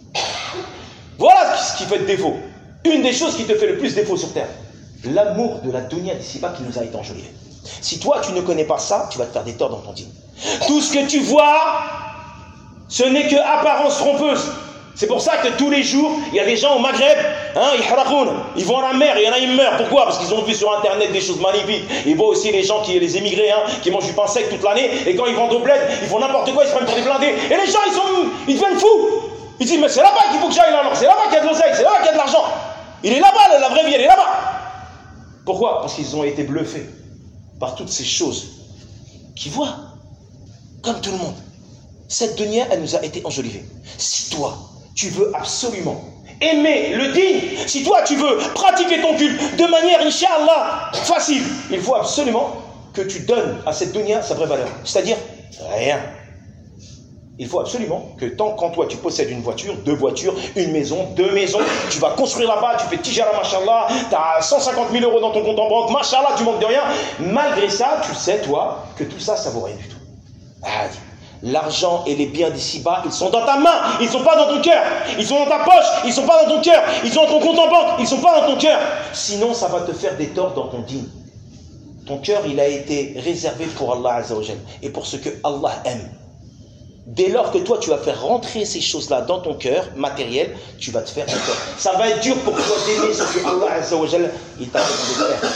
Voilà ce qui fait le défaut. Une des choses qui te fait le plus défaut sur terre. L'amour de la dunya d'ici-bas qui nous a été enjolivé. Si toi, tu ne connais pas ça, tu vas te faire des torts dans ton dîne. Tout ce que tu vois, ce n'est que apparence trompeuse. C'est pour ça que tous les jours, il y a des gens au Maghreb, hein, ils vont à la mer, et il y en a, ils meurent. Pourquoi? Parce qu'ils ont vu sur Internet des choses magnifiques. Ils voient aussi les gens, qui, les émigrés, hein, qui mangent du pain sec toute l'année, et quand ils rentrent au bled, ils font n'importe quoi, ils se prennent pour des blindés. Et les gens, ils, sont, ils deviennent fous. Ils disent, mais c'est là-bas qu'il faut que j'aille là, alors c'est là-bas qu'il y a de l'oseille, c'est là-bas qu'il y a de l'argent. Il est là-bas, la vraie vie, elle est là-bas. Pourquoi? Parce qu'ils ont été bluffés par toutes ces choses qui voient, comme tout le monde. Cette dunya, elle nous a été enjolivée. Si toi, tu veux absolument aimer le dîn, si toi tu veux pratiquer ton culte de manière, Inch'Allah, facile, il faut absolument que tu donnes à cette dunya sa vraie valeur. C'est-à-dire, rien. Il faut absolument que tant qu'en toi tu possèdes une voiture, deux voitures, une maison, deux maisons, tu vas construire là-bas, tu fais tijara, machallah, tu as cent cinquante mille euros dans ton compte en banque, machallah, tu manques de rien. Malgré ça, tu sais, toi, que tout ça, ça vaut rien du tout. Ah, l'argent et les biens d'ici-bas, ils sont dans ta main, ils ne sont pas dans ton cœur. Ils sont dans ta poche, ils ne sont pas dans ton cœur. Ils sont dans ton compte en banque, ils ne sont pas dans ton cœur. Sinon, ça va te faire des torts dans ton dîn. Ton cœur, il a été réservé pour Allah Azza wa Jal et pour ce que Allah aime. Dès lors que toi, tu vas faire rentrer ces choses-là dans ton cœur matériel, tu vas te faire des torts. Ça va être dur pour toi d'aimer ce que Allah Azza wa Jal, il t'a demandé de faire.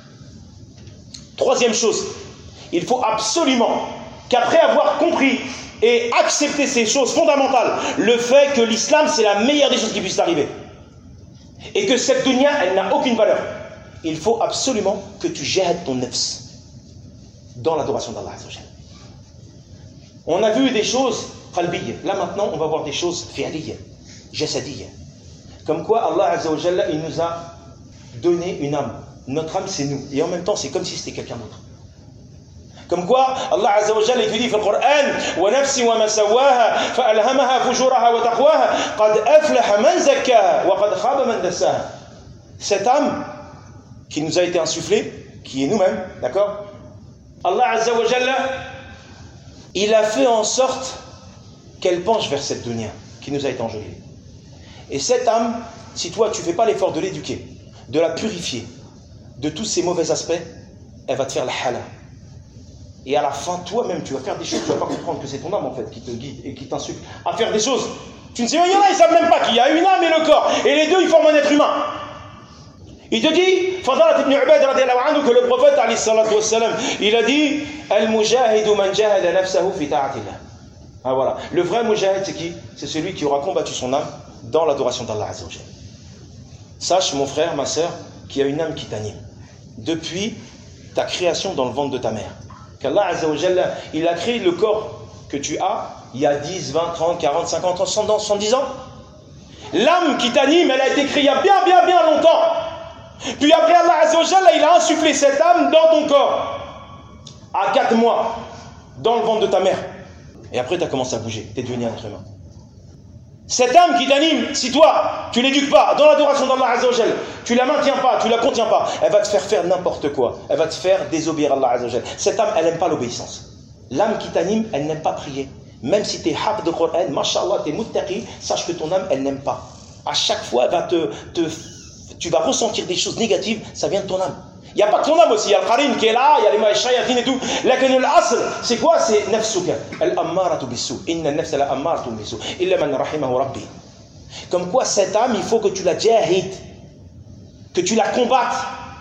Troisième chose, il faut absolument qu'après avoir compris et accepté ces choses fondamentales, le fait que l'islam c'est la meilleure des choses qui puissent arriver, et que cette dunya elle n'a aucune valeur, il faut absolument que tu jihad ton nafs dans l'adoration d'Allah Azza wa Jal. On a vu des choses qalbiyya, là maintenant on va voir des choses fi'liyya, jasadiyya. Comme quoi Allah Azza wa Jal il nous a donné une âme. Notre âme c'est nous, et en même temps c'est comme si c'était quelqu'un d'autre. Comme quoi, Allah Azza wa Jalla, il dit dans le Coran, wa nafsi wa ma sawaha, fa alhamaha fujuraha wa taqwaha, qad aflaha man zakkaha, wa qad khaba man dassaha. Cette âme qui nous a été insufflée, qui est nous-mêmes, d'accord? Allah Azza wa Jalla, il a fait en sorte qu'elle penche vers cette dunya qui nous a été enjolivée. Et cette âme, si toi tu ne fais pas l'effort de l'éduquer, de la purifier de tous ses mauvais aspects, elle va te faire la hala. Et à la fin, toi-même, tu vas faire des choses, tu ne vas pas comprendre que c'est ton âme en fait qui te guide et qui t'insuffle à faire des choses. Tu ne sais pas, il y en a, ils ne savent même pas qu'il y a une âme et le corps. Et les deux, ils forment un être humain. Il te dit, Fadalat ibn Ubayd radiallahu anhu, que le prophète, alayhi salatu wassalam, il a dit, Al-mujahidu man jahada nafsahu fi ta'atillah. Ah voilà. Le vrai mujahid, c'est qui? C'est celui qui aura combattu son âme dans l'adoration d'Allah Azza wa Jalla. Sache, mon frère, ma sœur, qu'il y a une âme qui t'anime. Depuis ta création dans le ventre de ta mère. Qu'Allah Azza wa Jalla, il a créé le corps que tu as il y a dix, vingt, trente, quarante, cinquante, cent, soixante-dix ans. L'âme qui t'anime, elle a été créée il y a bien, bien, bien longtemps. Puis après Allah Azza wa Jalla, il a insufflé cette âme dans ton corps. À quatre mois, dans le ventre de ta mère. Et après, tu as commencé à bouger. Tu es devenu un être humain. Cette âme qui t'anime, si toi, tu ne l'éduques pas dans l'adoration d'Allah Azza wa Jalla, tu ne la maintiens pas, tu ne la contiens pas, elle va te faire faire n'importe quoi. Elle va te faire désobéir à Allah Azza wa Jalla. Cette âme, elle n'aime pas l'obéissance. L'âme qui t'anime, elle n'aime pas prier. Même si tu es hafd de Coran, mashallah, tu es muttaqi, sache que ton âme, elle n'aime pas. À chaque fois, elle va te, te, tu vas ressentir des choses négatives, ça vient de ton âme. Il n'y a pas que ton âme aussi, il y a le qarin qui est là, il y a les maïchayatin et tout. Lakin al-asl, c'est quoi? C'est nafsuka. Al-ammaratu bissu. Inna nafsa la ammaratu bissu. Illa man rahimahu rabbi. Comme quoi, cette âme, il faut que tu la jahid, que tu la combattes,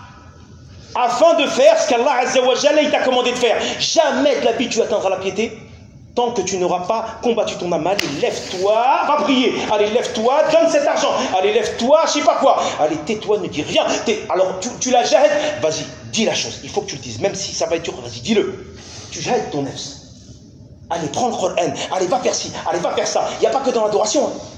afin de faire ce qu'Allah Azza wa Jalla il t'a commandé de faire. Jamais de la vie tu atteindras la piété tant que tu n'auras pas combattu ton âme. Allez, lève-toi, va prier. Allez, lève-toi, donne cet argent. Allez, lève-toi, je sais pas quoi. Allez, tais-toi, ne dis rien. T'es... Alors, tu, tu la jahid, vas-y, dis la chose. Il faut que tu le dises, même si ça va être dur, vas-y, dis-le. Tu jahid ton nefs. Allez, prends le Coran. Allez, va faire ci, allez, va faire ça. Il n'y a pas que dans l'adoration.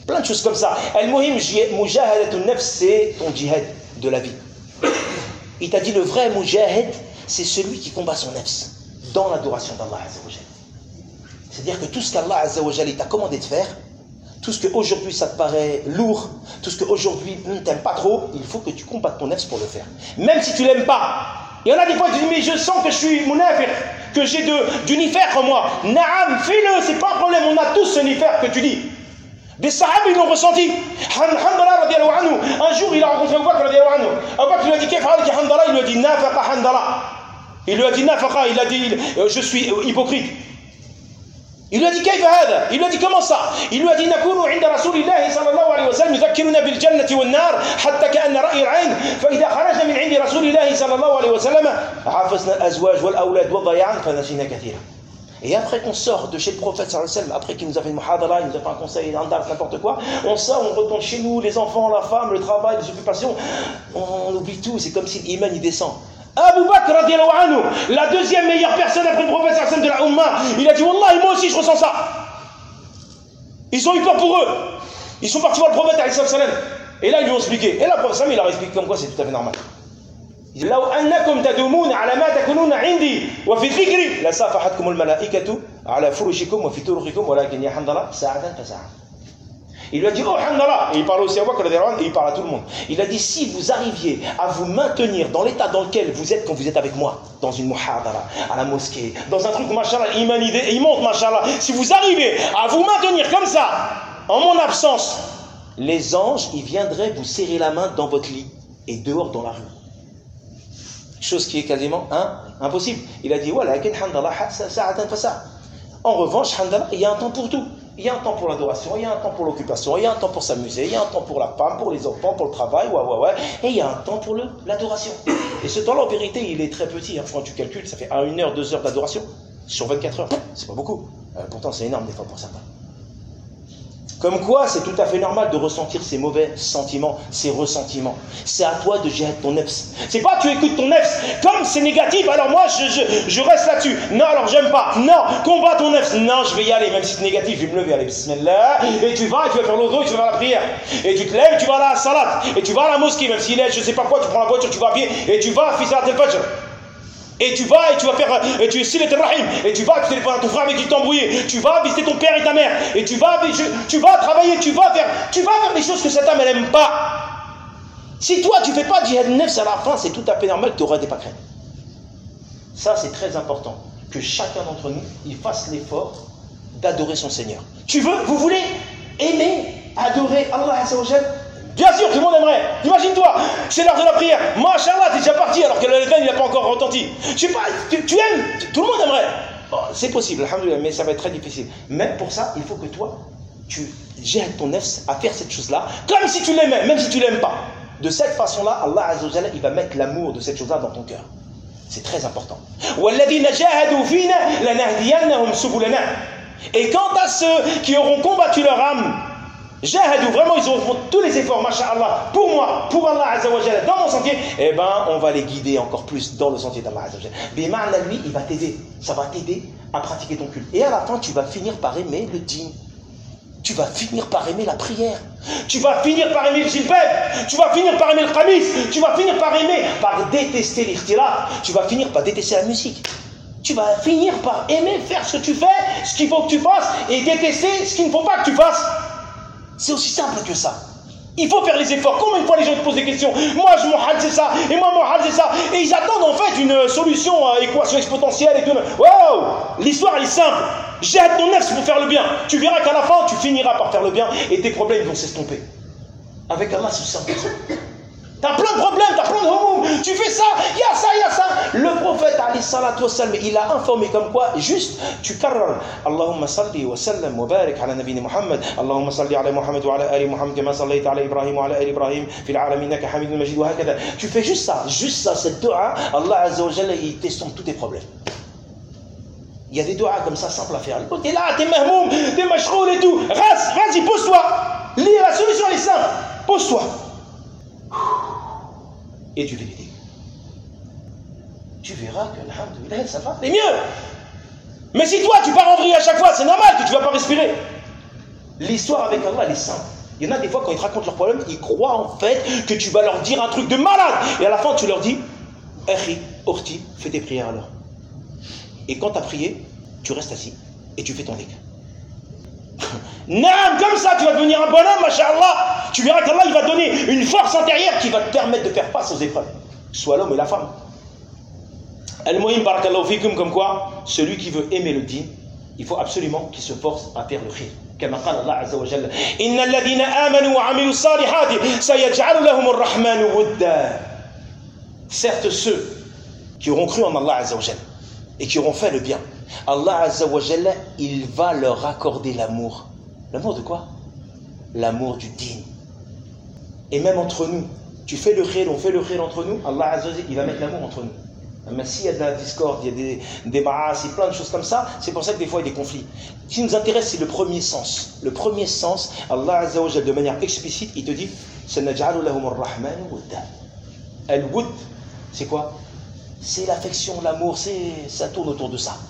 Plein de choses comme ça. Al-Muhim, mujahadatun nafs, c'est ton djihad de la vie. Il t'a dit le vrai mujahid, c'est celui qui combat son nafs dans l'adoration d'Allah Azza wa Jal. C'est-à-dire que tout ce qu'Allah Azza wa Jal t'a commandé de faire, tout ce qu'aujourd'hui ça te paraît lourd, tout ce qu'aujourd'hui tu n'aimes pas trop, il faut que tu combattes ton nafs pour le faire. Même si tu l'aimes pas. Il y en a des fois qui disent mais je sens que je suis munafiq, que j'ai de, du nifaq en moi. Naam, fais-le, c'est pas un problème, on a tous ce nifaq que tu dis. Des sahabas ils l'ont ressenti. Handala radiallahu anhu, un jour il a rencontré Abu Bakr radiallahu anhu. Abu Bakr lui a dit Kayfa halaki Handala, il lui a dit nafaqa Handala. Il lui a dit nafaqa, il a dit je suis hypocrite. Il lui a dit Kayfa hada, il lui a dit comment ça? Il lui a dit nakunu inda rasulillahi sallallahu alayhi wa sallam yuzakkiruna bil jannati wan nar hatta ka'anna ra'i al-'ayn fa idha kharajna min 'indi rasulillahi sallallahu alayhi wa sallam hafazna al-azwaj wal awlad wa day'an fa nasina kathira. Et après qu'on sort de chez le prophète sallallahu alayhi wa sallam, après qu'il nous a fait une muhadara, il nous a fait un conseil, un daf, n'importe quoi, on sort, on retourne chez nous, les enfants, la femme, le travail, les occupations, on, on oublie tout, c'est comme si l'iman il descend. Abu Bakr radiallahu anhu, la deuxième meilleure personne après le prophète sallallahu alayhi wa sallam de la Ummah, il a dit Wallah, moi aussi je ressens ça. Ils ont eu peur pour eux. Ils sont partis voir le prophète sallallahu alayhi wa sallam. Et là ils lui ont expliqué. Et là le prophète sallallahu alayhi wa sallam il leur explique comme quoi c'est tout à fait normal. لو أنكم تدومون على ما تكونون عندي وفي ذكري لصافحتكم الملائكة على فرشكم وفي طرقكم ولكن يا حنظلة ساعة فساعة. Il lui a dit oh Handala, et il parle aussi à Abu Bakr et il parle à tout le monde. Il a dit si vous arriviez à vous maintenir dans l'état dans lequel vous êtes quand vous êtes avec moi, dans une muhadara, à la mosquée, dans un truc où machallah, iman il monte machallah, si vous arrivez à vous maintenir comme ça, en mon absence, les anges ils viendraient vous serrer la main dans votre lit et dehors dans la rue. Chose qui est quasiment hein, impossible. Il a dit voilà, en revanche, il y a un temps pour tout. Il y a un temps pour l'adoration, il y a un temps pour l'occupation, il y a un temps pour s'amuser, il y a un temps pour la femme, pour les enfants, pour le travail, ouais, ouais, ouais. Et il y a un temps pour le, l'adoration. Et ce temps-là, en vérité, il est très petit. Hein. Quand tu calcules, ça fait une heure, deux heures d'adoration sur vingt-quatre heures. C'est pas beaucoup. Euh, pourtant, c'est énorme des fois pour certains. Comme quoi, c'est tout à fait normal de ressentir ces mauvais sentiments, ces ressentiments. C'est à toi de gérer ton nefs. C'est pas tu écoutes ton nefs, comme c'est négatif, alors moi je, je, je reste là-dessus. Non, alors j'aime pas. Non, combat ton nefs. Non, je vais y aller, même si c'est négatif, je vais me lever, allez, bismillah. Et tu vas, et tu vas faire l'autre, et tu vas faire la prière. Et tu te lèves, et tu vas à la salat. Et tu vas à la mosquée, même s'il est, je sais pas quoi, tu prends la voiture, tu vas à pied, et tu vas à Fisat al-Fajr. Et tu vas et tu vas faire, et tu es silet rahim, et tu vas, tu téléphones à ton frère avec qui tu t'es embrouillé, tu vas visiter ton père et ta mère, et tu vas, tu vas travailler, tu vas faire, tu vas faire des choses que cette âme elle n'aime pas. Si toi tu fais pas djihad nefs à la fin, c'est tout à fait normal que tu auras des pâquerettes. Ça c'est très important, que chacun d'entre nous, il fasse l'effort d'adorer son Seigneur. Tu veux, vous voulez aimer, adorer Allah Azza wa Jal? Bien sûr, tout le monde aimerait. Imagine-toi, c'est l'heure de la prière. Masha'Allah, t'es déjà parti alors que l'adhan il n'a pas encore retenti. Je sais pas, tu, tu aimes, tout le monde aimerait. Bon, c'est possible, alhamdoulilah, mais ça va être très difficile. Même pour ça, il faut que toi, tu gères ton nefs à faire cette chose-là, comme si tu l'aimais, même si tu l'aimes pas. De cette façon-là, Allah Azza wa Jalla, il va mettre l'amour de cette chose-là dans ton cœur. C'est très important. Et quant à ceux qui auront combattu leur âme, Jahadou, vraiment ils auront tous les efforts, masha'Allah, pour moi, pour Allah Azza wa Jalla, dans mon sentier, eh ben on va les guider encore plus dans le sentier d'Allah Azza wa Jalla. Bima'na, lui, il va t'aider, ça va t'aider à pratiquer ton culte. Et à la fin, tu vas finir par aimer le dîn. Tu vas finir par aimer la prière. Tu vas finir par aimer le jilbab. Tu vas finir par aimer le qamis. Tu vas finir par aimer, par détester l'ikhtilaf. Tu vas finir par détester la musique. Tu vas finir par aimer faire ce que tu fais, ce qu'il faut que tu fasses, et détester ce qu'il ne faut pas que tu fasses. C'est aussi simple que ça. Il faut faire les efforts. Combien de fois les gens te posent des questions? Moi, je m'en hal, c'est ça. Et moi, mon hal, c'est ça. Et ils attendent en fait une solution à équation exponentielle et tout. Wow! L'histoire, elle est simple. Jette ton nefs pour faire le bien. Tu verras qu'à la fin, tu finiras par faire le bien et tes problèmes vont s'estomper. Avec Allah, c'est simple que ça. T'as plein de problèmes, t'as plein de houmous, tu fais ça, il y a ça, il y a ça. Le prophète, alayhi salatu wassalam, il a informé comme quoi, juste, tu karrar, Allahumma salli wa sallam wa barik ala nabina Muhammad, Allahumma salli ala Muhammad wa ala ali Muhammad, kama sallayta ala Ibrahim wa ala ali Ibrahim, fil alamin naka hamidun majid wa hakada. Tu fais juste ça, juste ça, cette dua, Allah Azza wa Jalla, il t'estompe tous tes problèmes. Il y a des doigts comme ça, simples à faire. T'es là, t'es mahmoum, t'es mashroul et tout. Ras, vas-y, pose-toi. Lis, la solution, elle est simple. Pose-toi. Et tu fais du dé. Tu verras que, alhamdoulilah, ça va, c'est mieux. Mais si toi, tu pars en vrille à chaque fois, c'est normal que tu ne vas pas respirer. L'histoire avec Allah, elle est simple. Il y en a des fois, quand ils te racontent leurs problèmes, ils croient en fait que tu vas leur dire un truc de malade. Et à la fin, tu leur dis, Akhi, Orti, fais tes prières alors. Et quand tu as prié, tu restes assis et tu fais ton dhikr. Non, comme ça, tu vas devenir un bonhomme, masha'Allah. Tu verras qu'Allah, il va te donner une force intérieure qui va te permettre de faire face aux épreuves. Soit l'homme et la femme. Al-Muhim, barakallahu fikum, comme quoi, celui qui veut aimer le din, il faut absolument qu'il se force à faire le khir. كما قال الله عز وجل إن الذين آمنوا وعملوا الصالحات سيجعل لهم الرحمن ودا. Certes ceux qui auront cru en Allah Azza wa Jalla et qui auront fait le bien, Allah Azza wa Jalla, il va leur accorder l'amour. L'amour de quoi? L'amour du din. Et même entre nous, tu fais le khir, on fait le khir entre nous, Allah Azza wa Jalla, il va mettre l'amour entre nous. Mais s'il y a de la discorde, il y a des, des maas, plein de choses comme ça, c'est pour ça que des fois il y a des conflits. Ce qui nous intéresse, c'est le premier sens. Le premier sens, Allah Azza wa Jalla, de manière explicite, il te dit سَنَجْعَلُ لَهُمُ الرَّحْمَنُ وُدًّا. Al-Wud, c'est quoi? C'est l'affection, l'amour, c'est, ça tourne autour de ça.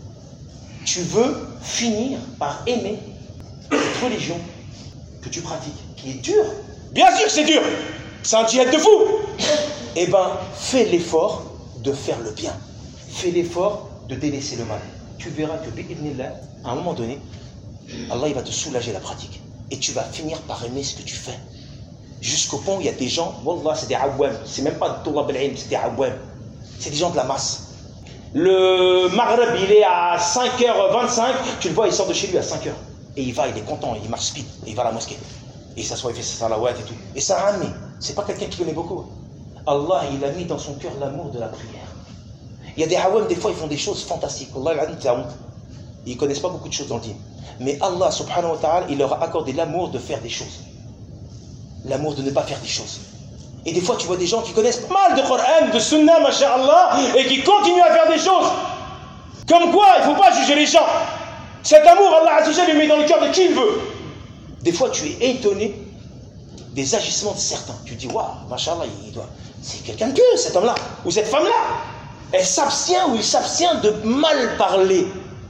Tu veux finir par aimer cette religion que tu pratiques, qui est dure. Bien sûr que c'est dur. C'est un djihad de fou. Eh bien, fais l'effort de faire le bien. Fais l'effort de délaisser le mal. Tu verras que, bi'idhnillah, à un moment donné, Allah il va te soulager la pratique. Et tu vas finir par aimer ce que tu fais. Jusqu'au point où il y a des gens, wallah, c'est des awam. C'est même pas de Toulab al-Ilm, c'est des awam. C'est des gens de la masse. Le Maghreb, il est à cinq heures vingt-cinq. Tu le vois, il sort de chez lui à cinq heures. Et il va, il est content, il marche speed. Et il va à la mosquée. Et il s'assoit, il fait ses salawat et tout. Et ça a amené. C'est pas quelqu'un qui connaît beaucoup. Allah, il a mis dans son cœur l'amour de la prière. Il y a des awam, des fois, ils font des choses fantastiques. Allah, il a honte. Ils ne connaissent pas beaucoup de choses dans le dîn. Mais Allah, subhanahu wa ta'ala, il leur a accordé l'amour de faire des choses. L'amour de ne pas faire des choses. Et des fois, tu vois des gens qui connaissent pas mal de Coran, de Sunnah, masha'Allah, et qui continuent à faire des choses. Comme quoi, il ne faut pas juger les gens. Cet amour, Allah Azza wa Jalla, le met dans le cœur de qui il veut. Des fois, tu es étonné des agissements de certains. Tu te dis, waouh, masha'Allah, il doit... c'est quelqu'un de Dieu, cet homme-là, ou cette femme-là. Elle s'abstient ou il s'abstient de mal parler.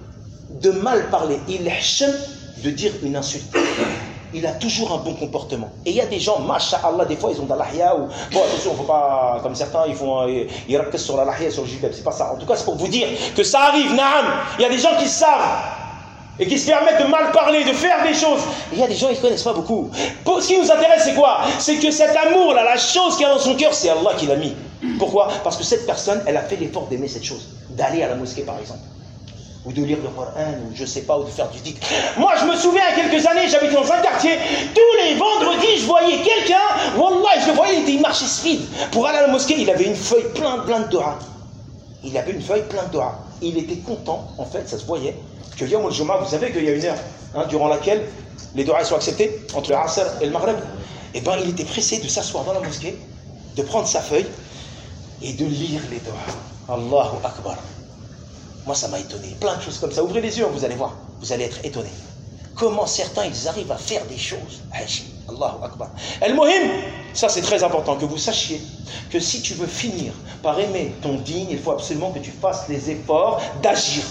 De mal parler. Il hacham de dire une insulte. Il a toujours un bon comportement. Et il y a des gens, masha'Allah, des fois ils ont de l'ahya ou... Bon, attention, il ne faut pas, comme certains, ils font, ils raquent sur la lahya, sur le jibab, c'est pas ça. En tout cas, c'est pour vous dire que ça arrive, naam. Il y a des gens qui savent et qui se permettent de mal parler, de faire des choses. Et il y a des gens qui ne connaissent pas beaucoup. Pour, ce qui nous intéresse, c'est quoi? C'est que cet amour-là, la chose qu'il y a dans son cœur, c'est Allah qui l'a mis. Pourquoi? Parce que cette personne, elle a fait l'effort d'aimer cette chose. D'aller à la mosquée, par exemple. Ou de lire le Coran, ou je sais pas, ou de faire du dhikr. Moi, je me souviens, il y a quelques années, j'habitais dans un quartier, tous les vendredis, je voyais quelqu'un, wallah, je le voyais, il, était, il marchait speed. Pour aller à la mosquée, il avait une feuille plein, plein de dua. Il avait une feuille plein de dua. Il était content, en fait, ça se voyait, que Yom al-Jum'a, vous savez qu'il y a une heure, hein, durant laquelle les duas sont acceptés, entre le Asr et le Maghreb. Et bien, il était pressé de s'asseoir dans la mosquée, de prendre sa feuille, et de lire les duas. Allahu Akbar. Moi, ça m'a étonné. Plein de choses comme ça. Ouvrez les yeux, vous allez voir. Vous allez être étonné. Comment certains, ils arrivent à faire des choses. Allahu Akbar. Al-Muhim, ça c'est très important, que vous sachiez que si tu veux finir par aimer ton digne, il faut absolument que tu fasses les efforts d'agir,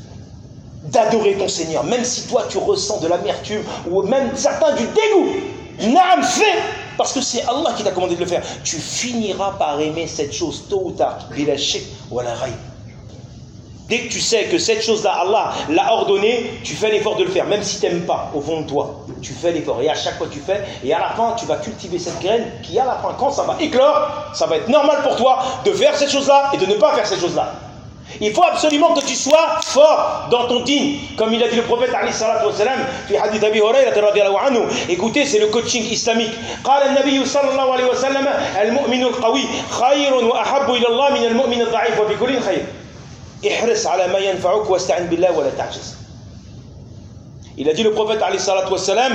d'adorer ton Seigneur. Même si toi, tu ressens de l'amertume ou même certains du dégoût. Naam, fais, parce que c'est Allah qui t'a commandé de le faire. Tu finiras par aimer cette chose tôt ou tard. Bila shik wa la ghaib. Dès que tu sais que cette chose-là, Allah l'a ordonnée, tu fais l'effort de le faire, même si tu n'aimes pas, au fond de toi. Tu fais l'effort, et à chaque fois tu fais, et à la fin, tu vas cultiver cette graine qui, à la fin, quand ça va éclore, ça va être normal pour toi de faire cette chose-là et de ne pas faire cette chose-là. Il faut absolument que tu sois fort dans ton dîn, comme il a dit le prophète alayhi salatu wa salam, fi hadith Abi Hurayra radiyallahu anhu. Écoutez, c'est le coaching islamique. قال النبي صلى الله عليه وسلم المؤمن القوي خير وأحب إلى الله من المؤمن الضعيف وفي كل خير. احرص على ما ينفعك واستعن بالله ولا تعجز. Il a dit le prophète alayhi salatu wa salam,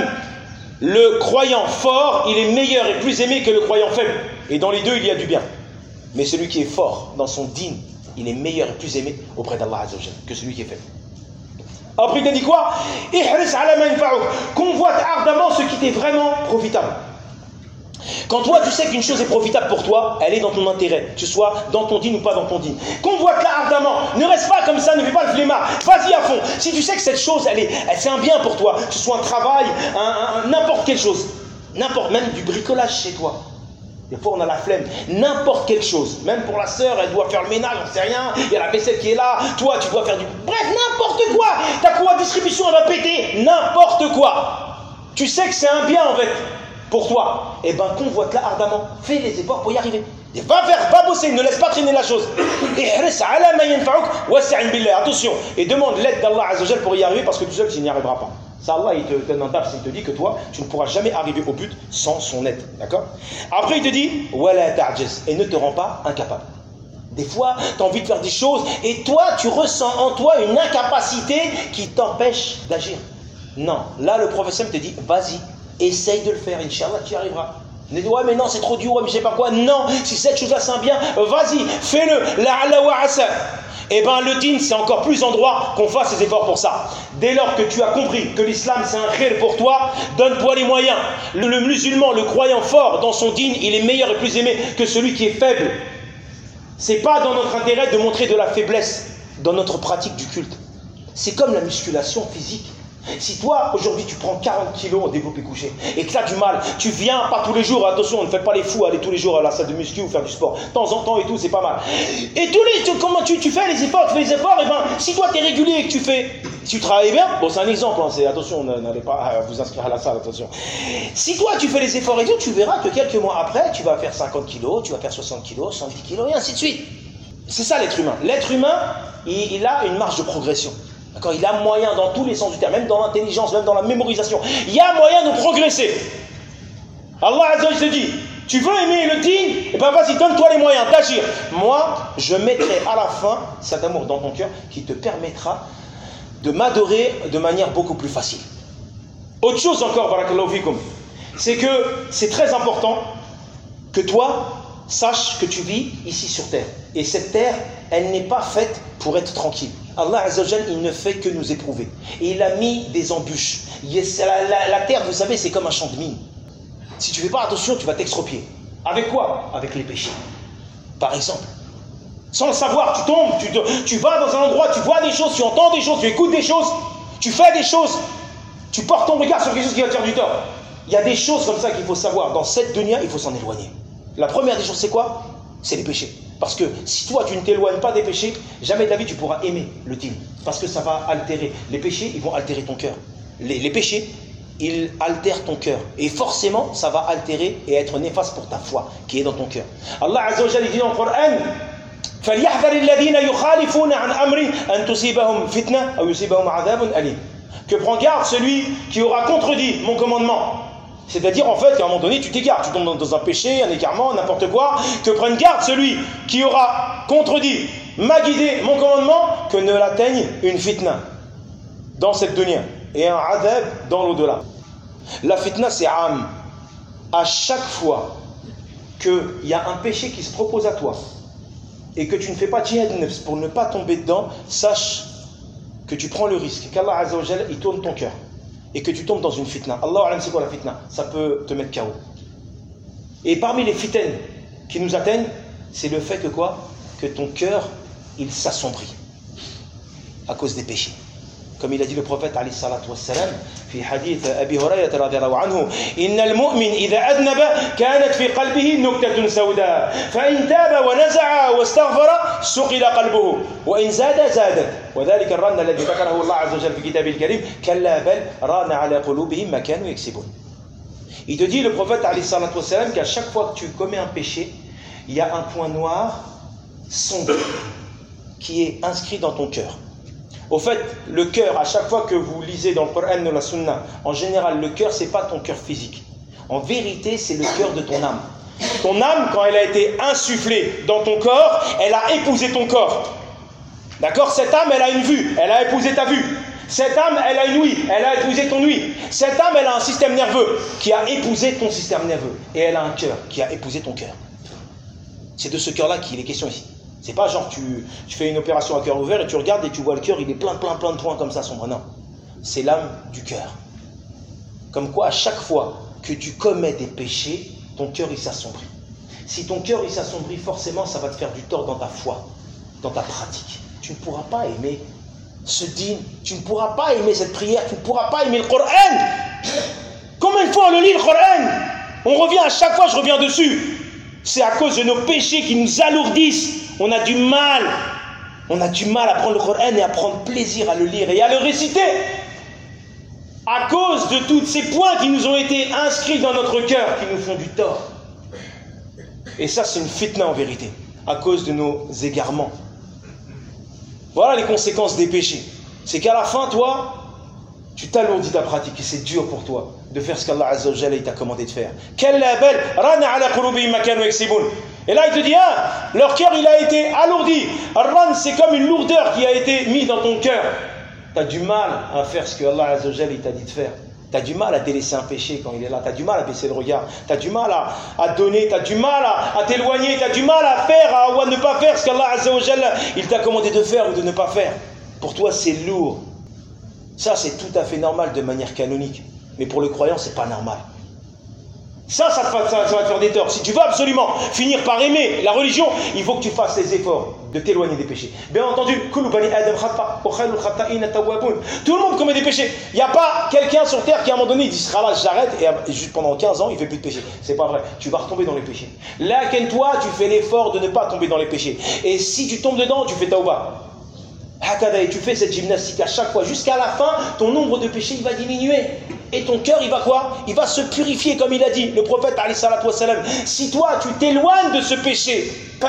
le croyant fort, il est meilleur et plus aimé que le croyant faible. Et dans les deux, il y a du bien. Mais celui qui est fort dans son dîn, il est meilleur et plus aimé auprès d'Allah Azza wa Jalla que celui qui est faible. Après, il a dit quoi? Ihris ala ma yanfa'uk. Convoite ardemment ce qui t'est vraiment profitable. Quand toi tu sais qu'une chose est profitable pour toi, elle est dans ton intérêt, que ce soit dans ton dîne ou pas dans ton dîne. Convoite-la ardemment, ne reste pas comme ça, ne fais pas le flemmard, vas-y à fond. Si tu sais que cette chose, elle est, elle, c'est un bien pour toi, que ce soit un travail, un, un, n'importe quelle chose, n'importe, même du bricolage chez toi. Des fois on a la flemme, n'importe quelle chose, même pour la sœur, elle doit faire le ménage, on sait rien, il y a la vaisselle qui est là, toi tu dois faire du... Bref, n'importe quoi, ta cour à distribution elle va péter, n'importe quoi. Tu sais que c'est un bien en fait, pour toi, et ben convoite-la ardemment, fais les efforts pour y arriver. Et va faire, va bosser, ne laisse pas traîner la chose. Attention, et demande l'aide d'Allah Azzawajal pour y arriver, parce que tout seul tu n'y arriveras pas. Ça, Allah, il te donne un taf, il te dit que toi, tu ne pourras jamais arriver au but sans son aide. D'accord? Après, il te dit, wala ta'jaz, et ne te rends pas incapable. Des fois, tu as envie de faire des choses, et toi, tu ressens en toi une incapacité qui t'empêche d'agir. Non, là, le professeur te dit, vas-y, essaye de le faire, Inch'Allah, tu y arriveras. Ne dis, ouais, mais non, c'est trop dur, ouais, mais je sais pas quoi. Non, si cette chose-là, c'est un bien, vas-y, fais-le. La'alla wa asa. Eh bien, le dîn, c'est encore plus en droit qu'on fasse ses efforts pour ça. Dès lors que tu as compris que l'islam, c'est un khir pour toi, donne-toi les moyens. Le, le musulman, le croyant fort dans son dîn, il est meilleur et plus aimé que celui qui est faible. C'est pas dans notre intérêt de montrer de la faiblesse dans notre pratique du culte. C'est comme la musculation physique. Si toi, aujourd'hui, tu prends quarante kilos en développé couché et que tu as du mal, tu viens pas tous les jours, attention, on ne fait pas les fous, aller tous les jours à la salle de muscu ou faire du sport. De temps en temps et tout, c'est pas mal. Et tous les, tu, comment tu, tu fais les efforts, tu fais les efforts, et ben, si toi, tu es régulier et que tu fais, tu travailles bien, bon, c'est un exemple, hein, c'est, attention, n'allez pas vous inscrire à la salle, attention. Si toi, tu fais les efforts et tout, tu verras que quelques mois après, tu vas faire cinquante kilos, tu vas faire soixante kilos, cent dix kilos, et ainsi de suite. C'est ça l'être humain. L'être humain, il, il a une marge de progression. D'accord, il a moyen dans tous les sens du terme, même dans l'intelligence, même dans la mémorisation. Il y a moyen de progresser. Allah Azza wa Jalla te dit, tu veux aimer le dîn, et ben vas-y, donne-toi les moyens d'agir. Moi, je mettrai à la fin cet amour dans ton cœur qui te permettra de m'adorer de manière beaucoup plus facile. Autre chose encore, barakallahu fikum, c'est que c'est très important que toi, sache que tu vis ici sur terre. Et cette terre, elle n'est pas faite pour être tranquille. Allah Azza wa Jalla, il ne fait que nous éprouver. Et il a mis des embûches. La, la, la terre, vous savez, c'est comme un champ de mine. Si tu ne fais pas attention, tu vas t'extropier. Avec quoi? Avec les péchés. Par exemple. Sans le savoir, tu tombes, tu, te, tu vas dans un endroit, tu vois des choses, tu entends des choses, tu écoutes des choses, tu fais des choses, tu portes ton regard sur quelque chose qui va te faire du tort. Il y a des choses comme ça qu'il faut savoir. Dans cette dunya, il faut s'en éloigner. La première des choses, c'est quoi? C'est les péchés. Parce que si toi, tu ne t'éloignes pas des péchés, jamais de la vie, tu pourras aimer le dîn. Parce que ça va altérer. Les péchés, ils vont altérer ton cœur. Les, les péchés, ils altèrent ton cœur. Et forcément, ça va altérer et être néfaste pour ta foi qui est dans ton cœur. Allah Azza wa Jalla dit dans le Coran, فَلْيَحْذَرِ الَّذِينَ يُخَالِفُونَ عَنْ أَمْرِهِ أَنْ تُصِيبَهُمْ فِتْنَةٌ أَوْ يُصِيبَهُمْ عَذَابٌ أَلِيمٌ. Que prend garde celui qui aura contredit mon commandement. C'est-à-dire, en fait, qu'à un moment donné, tu t'égares, tu tombes dans un péché, un égarement, n'importe quoi, que prenne garde celui qui aura contredit, m'a guidé mon commandement, que ne l'atteigne une fitna dans cette dunya et un adab dans l'au-delà. La fitna, c'est am. À chaque fois qu'il y a un péché qui se propose à toi et que tu ne fais pas djihad nafs pour ne pas tomber dedans, sache que tu prends le risque, qu'Allah Azza wa Jalla, il tourne ton cœur. Et que tu tombes dans une fitna. Allah, c'est quoi la fitna? Ça peut te mettre K O. Et parmi les fitaines qui nous atteignent, c'est le fait que quoi? Que ton cœur, il s'assombrit à cause des péchés. Comme il a dit le prophète alayhi salatu wassalam, في حديث أبي هريرة رضي الله عنه إن المؤمن إذا أذنب كانت في قلبه نكتة سوداء فإن تاب ونزع واستغفر سقل قلبه وإن زاد زادت وذلك الرن الذي ذكره الله عز وجل في كتابه الكريم كلا بل ران على قلوبهم ما كانوا يكسبون. Il te dit le prophète alayhi salatu wassalam qu'à chaque fois que tu commets un péché, il y a un point noir sombre qui est inscrit dans ton cœur. Au fait, le cœur, à chaque fois que vous lisez dans le Coran ou la Sunna, en général, le cœur, c'est pas ton cœur physique. En vérité, c'est le cœur de ton âme. Ton âme, quand elle a été insufflée dans ton corps, elle a épousé ton corps. D'accord? Cette âme, elle a une vue, elle a épousé ta vue. Cette âme, elle a une ouïe, elle a épousé ton ouïe. Cette âme, elle a un système nerveux qui a épousé ton système nerveux. Et elle a un cœur qui a épousé ton cœur. C'est de ce cœur-là qu'il est question ici. C'est pas genre tu, tu fais une opération à cœur ouvert et tu regardes et tu vois le cœur, il est plein, plein, plein de points comme ça sombre. Non, c'est l'âme du cœur. Comme quoi, à chaque fois que tu commets des péchés, ton cœur il s'assombrit. Si ton cœur il s'assombrit, forcément ça va te faire du tort dans ta foi, dans ta pratique. Tu ne pourras pas aimer ce dîn, tu ne pourras pas aimer cette prière, tu ne pourras pas aimer le Coran. Combien de fois on le lit le Coran? On revient à chaque fois, je reviens dessus. C'est à cause de nos péchés qui nous alourdissent. On a du mal, on a du mal à prendre le Coran et à prendre plaisir à le lire et à le réciter. À cause de tous ces points qui nous ont été inscrits dans notre cœur, qui nous font du tort. Et ça, c'est une fitna en vérité, à cause de nos égarements. Voilà les conséquences des péchés. C'est qu'à la fin, toi, tu t'alourdis ta pratique et c'est dur pour toi de faire ce qu'Allah Azza wa Jalla t'a commandé de faire. Et là, il te dit, ah, leur cœur, il a été alourdi. Arran, c'est comme une lourdeur qui a été mise dans ton cœur. Tu as du mal à faire ce que Allah Azza wa Jalla t'a dit de faire. Tu as du mal à délaisser un péché quand il est là. Tu as du mal à baisser le regard. Tu as du mal à, à donner. Tu as du mal à, à t'éloigner. Tu as du mal à faire à, ou à ne pas faire ce qu'Allah Azza wa Jalla il t'a commandé de faire ou de ne pas faire. Pour toi, c'est lourd. Ça, c'est tout à fait normal de manière canonique. Mais pour le croyant, c'est pas normal. Ça, ça, ça, ça, ça va te faire des torts. Si tu veux absolument finir par aimer la religion, il faut que tu fasses les efforts de t'éloigner des péchés. Bien entendu, tout le monde commet des péchés. Il n'y a pas quelqu'un sur terre qui à un moment donné il dit sera là, j'arrête et juste pendant quinze ans il ne fait plus de péché. C'est pas vrai. Tu vas retomber dans les péchés. Là, toi, tu fais l'effort de ne pas tomber dans les péchés. Et si tu tombes dedans, tu fais tauba. Et tu fais cette gymnastique à chaque fois, jusqu'à la fin, ton nombre de péchés il va diminuer. Et ton cœur il va quoi? Il va se purifier comme il a dit, le prophète alayhi salatu wassalam. Si toi tu t'éloignes de ce péché,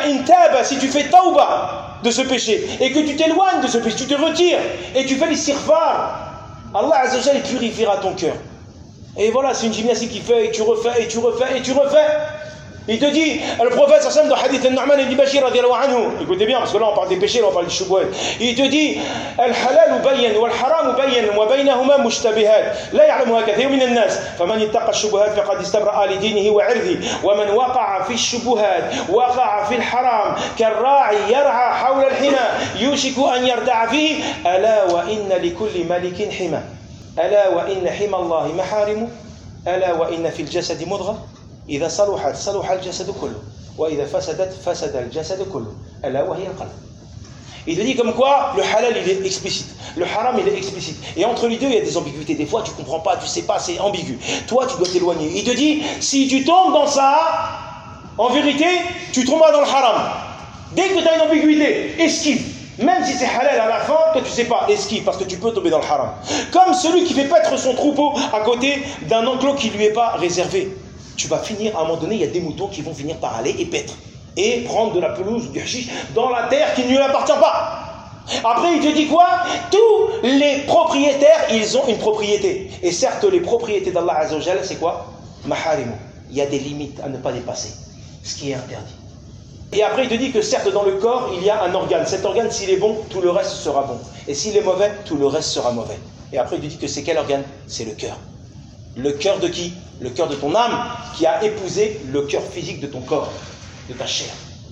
si tu fais tauba de ce péché, et que tu t'éloignes de ce péché, tu te retires, et tu fais l'istighfar, Allah Azza wa Jalla purifiera ton cœur. Et voilà, c'est une gymnastique qu'il fait, et tu refais, et tu refais, et tu refais. Il te dit, le prophète sallam dans le hadith al-Nu'man ibn Bashir radiyallahu anhu, écoutez bien parce que là on parle des péchés, là on parle du shubuhat. Il te dit, al-halal bayyin wal-haram bayyin wa baynahuma mushtabihat la ya'lamuha kathirun min an-nas faman ittaqa ash-shubuhat faqad istabra'a li dinihi wa 'irdihi wa man waqa'a fi ash-shubuhat waqa'a fi al-haram kar-ra'i yar'a hawla al-hima yushiku an yarda'a fihi ala wa inna li kulli malikin hima ala wa inna hima Allah maharimu ala wa inna fi al-jasadi mudghah إذا صلحت صلح الجسد كله وإذا فسدت فسد الجسد كله ألا وهي القلب. Il te dit comme quoi le halal il est explicite, le haram il est explicite. Et entre les deux il y a des ambiguïtés. Des fois tu ne comprends pas, tu ne sais pas, c'est ambigu. Toi tu dois t'éloigner. Il te dit si tu tombes dans ça, en vérité tu tomberas dans le haram. Dès que tu as une ambiguïté, esquive. Même si c'est halal à la fin, toi tu ne sais pas, esquive parce que tu peux tomber dans le haram. Comme celui qui fait paître son troupeau à côté d'un enclos qui ne lui est pas réservé. Tu vas finir, à un moment donné, il y a des moutons qui vont finir par aller et paître. Et prendre de la pelouse, du hashish, dans la terre qui ne lui appartient pas. Après, il te dit quoi? Tous les propriétaires, ils ont une propriété. Et certes, les propriétés d'Allah Azza wa Jalla, c'est quoi? Maharimu. Il y a des limites à ne pas dépasser. Ce qui est interdit. Et après, il te dit que certes, dans le corps, il y a un organe. Cet organe, s'il est bon, tout le reste sera bon. Et s'il est mauvais, tout le reste sera mauvais. Et après, il te dit que c'est quel organe? C'est le cœur. Le cœur de qui? Le cœur de ton âme qui a épousé le cœur physique de ton corps, de ta chair.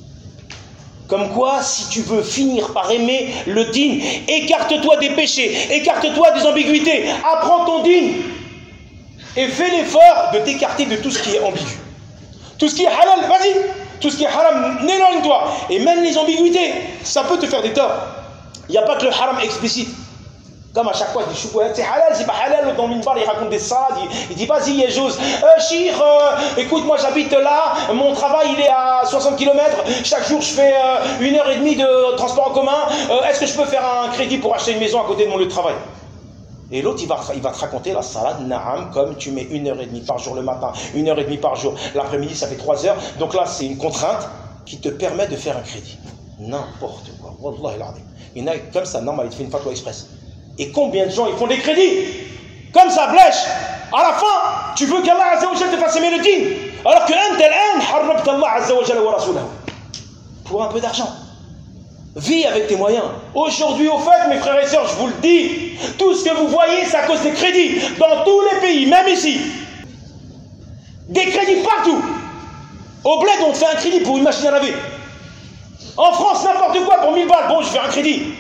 Comme quoi, si tu veux finir par aimer le dîn, écarte-toi des péchés, écarte-toi des ambiguïtés, apprends ton dîn et fais l'effort de t'écarter de tout ce qui est ambigu. Tout ce qui est halal, vas-y. Tout ce qui est haram, n'éloigne-toi. Et même les ambiguïtés, ça peut te faire des torts. Il n'y a pas que le haram explicite. Comme à chaque fois, il dit chououette, c'est halal, c'est pas halal. Dans l'imbar, il raconte des salades. Il, il dit vas-y, Yéjous. Euh, Chir, euh, écoute, moi j'habite là. Mon travail, il est à soixante kilomètres. Chaque jour, je fais euh, une heure et demie de transport en commun. Euh, est-ce que je peux faire un crédit pour acheter une maison à côté de mon lieu de travail? Et l'autre, il va, il va te raconter la salade, naam, comme tu mets une heure et demie par jour le matin, une heure et demie par jour. L'après-midi, ça fait trois heures. Donc là, c'est une contrainte qui te permet de faire un crédit. N'importe quoi. Wallah il-azim. Il y en a comme ça, normal, il te fait une fatwa express. Et combien de gens ils font des crédits comme ça, blèche. À la fin, tu veux qu'Allah Azza wa Jalla te fasse aimer le dîn, alors que anta al-an harrabta Allah Azza wa Jalla wa rasulahu pour un peu d'argent. Vis avec tes moyens. Aujourd'hui, au fait, mes frères et sœurs, je vous le dis, tout ce que vous voyez, c'est à cause des crédits dans tous les pays, même ici. Des crédits partout. Au bled, on te fait un crédit pour une machine à laver. En France, n'importe quoi pour mille balles. Bon, je fais un crédit.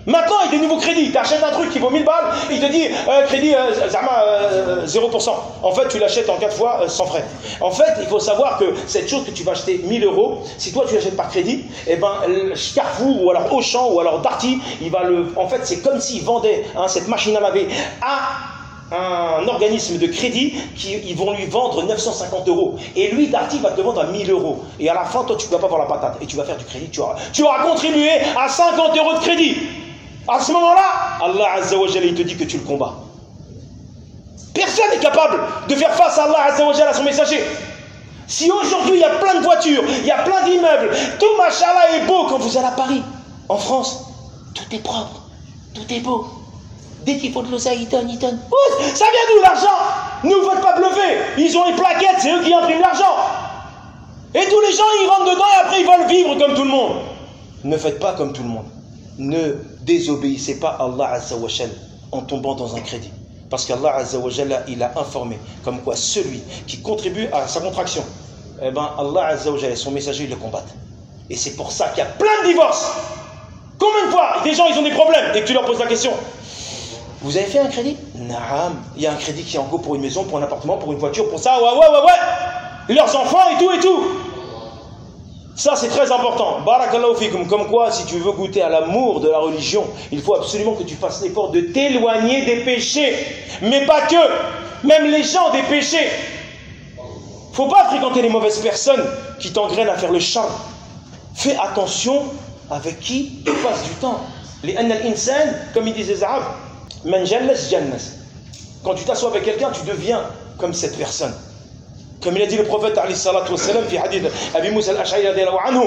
Maintenant, il y a des nouveaux crédits. Tu achètes un truc qui vaut mille balles, il te dit euh, crédit euh, euh, zéro pour cent. En fait, tu l'achètes en quatre fois euh, sans frais. En fait, il faut savoir que cette chose que tu vas acheter mille euros, si toi tu l'achètes par crédit, eh ben, Carrefour ou alors Auchan ou alors Darty, il va le. En fait, c'est comme s'il vendait hein, cette machine à laver à un organisme de crédit qui ils vont lui vendre neuf cent cinquante euros. Et lui, Darty, va te vendre à mille euros. Et à la fin, toi, tu ne vas pas voir la patate. Et tu vas faire du crédit. Tu auras, tu auras contribué à cinquante euros de crédit. À ce moment-là, Allah Azza wa Jalla, il te dit que tu le combats. Personne n'est capable de faire face à Allah Azza wa Jalla, à son messager. Si aujourd'hui, il y a plein de voitures, il y a plein d'immeubles, tout machallah est beau quand vous allez à Paris, en France, tout est propre, tout est beau. Dès qu'il faut de l'oseille, ils donnent, ils donnent. Oh, ça vient d'où l'argent? Nous, ne faites pas bluffer. Ils ont les plaquettes, c'est eux qui impriment l'argent. Et tous les gens, ils rentrent dedans et après, ils veulent vivre comme tout le monde. Ne faites pas comme tout le monde. Ne désobéissez pas à Allah Azza wa Jalla en tombant dans un crédit. Parce qu'Allah Azza wa Jalla, il a informé comme quoi celui qui contribue à sa contraction, eh ben Allah Azza wa Jalla et son messager, ils le combattent. Et c'est pour ça qu'il y a plein de divorces. Combien de fois des gens, ils ont des problèmes et que tu leur poses la question. Vous avez fait un crédit? Naam. Il y a un crédit qui est en cours pour une maison, pour un appartement, pour une voiture, pour ça, ouais, ouais, ouais, ouais. Leurs enfants et tout et tout. Ça, c'est très important. Barakallahu fikum. Comme quoi, si tu veux goûter à l'amour de la religion, il faut absolument que tu fasses l'effort de t'éloigner des péchés. Mais pas que. Même les gens des péchés. Faut pas fréquenter les mauvaises personnes qui t'engrainent à faire le charme. Fais attention avec qui tu passes du temps. Les anna al-insan, comme ils disent les Arabes, man jallas jannas. Quand tu t'assois avec quelqu'un, tu deviens comme cette personne. Comme il a dit le prophète alayhi salatu wassalam fi hadith Abi Musa al-Ash'ari radiyallahu anhu,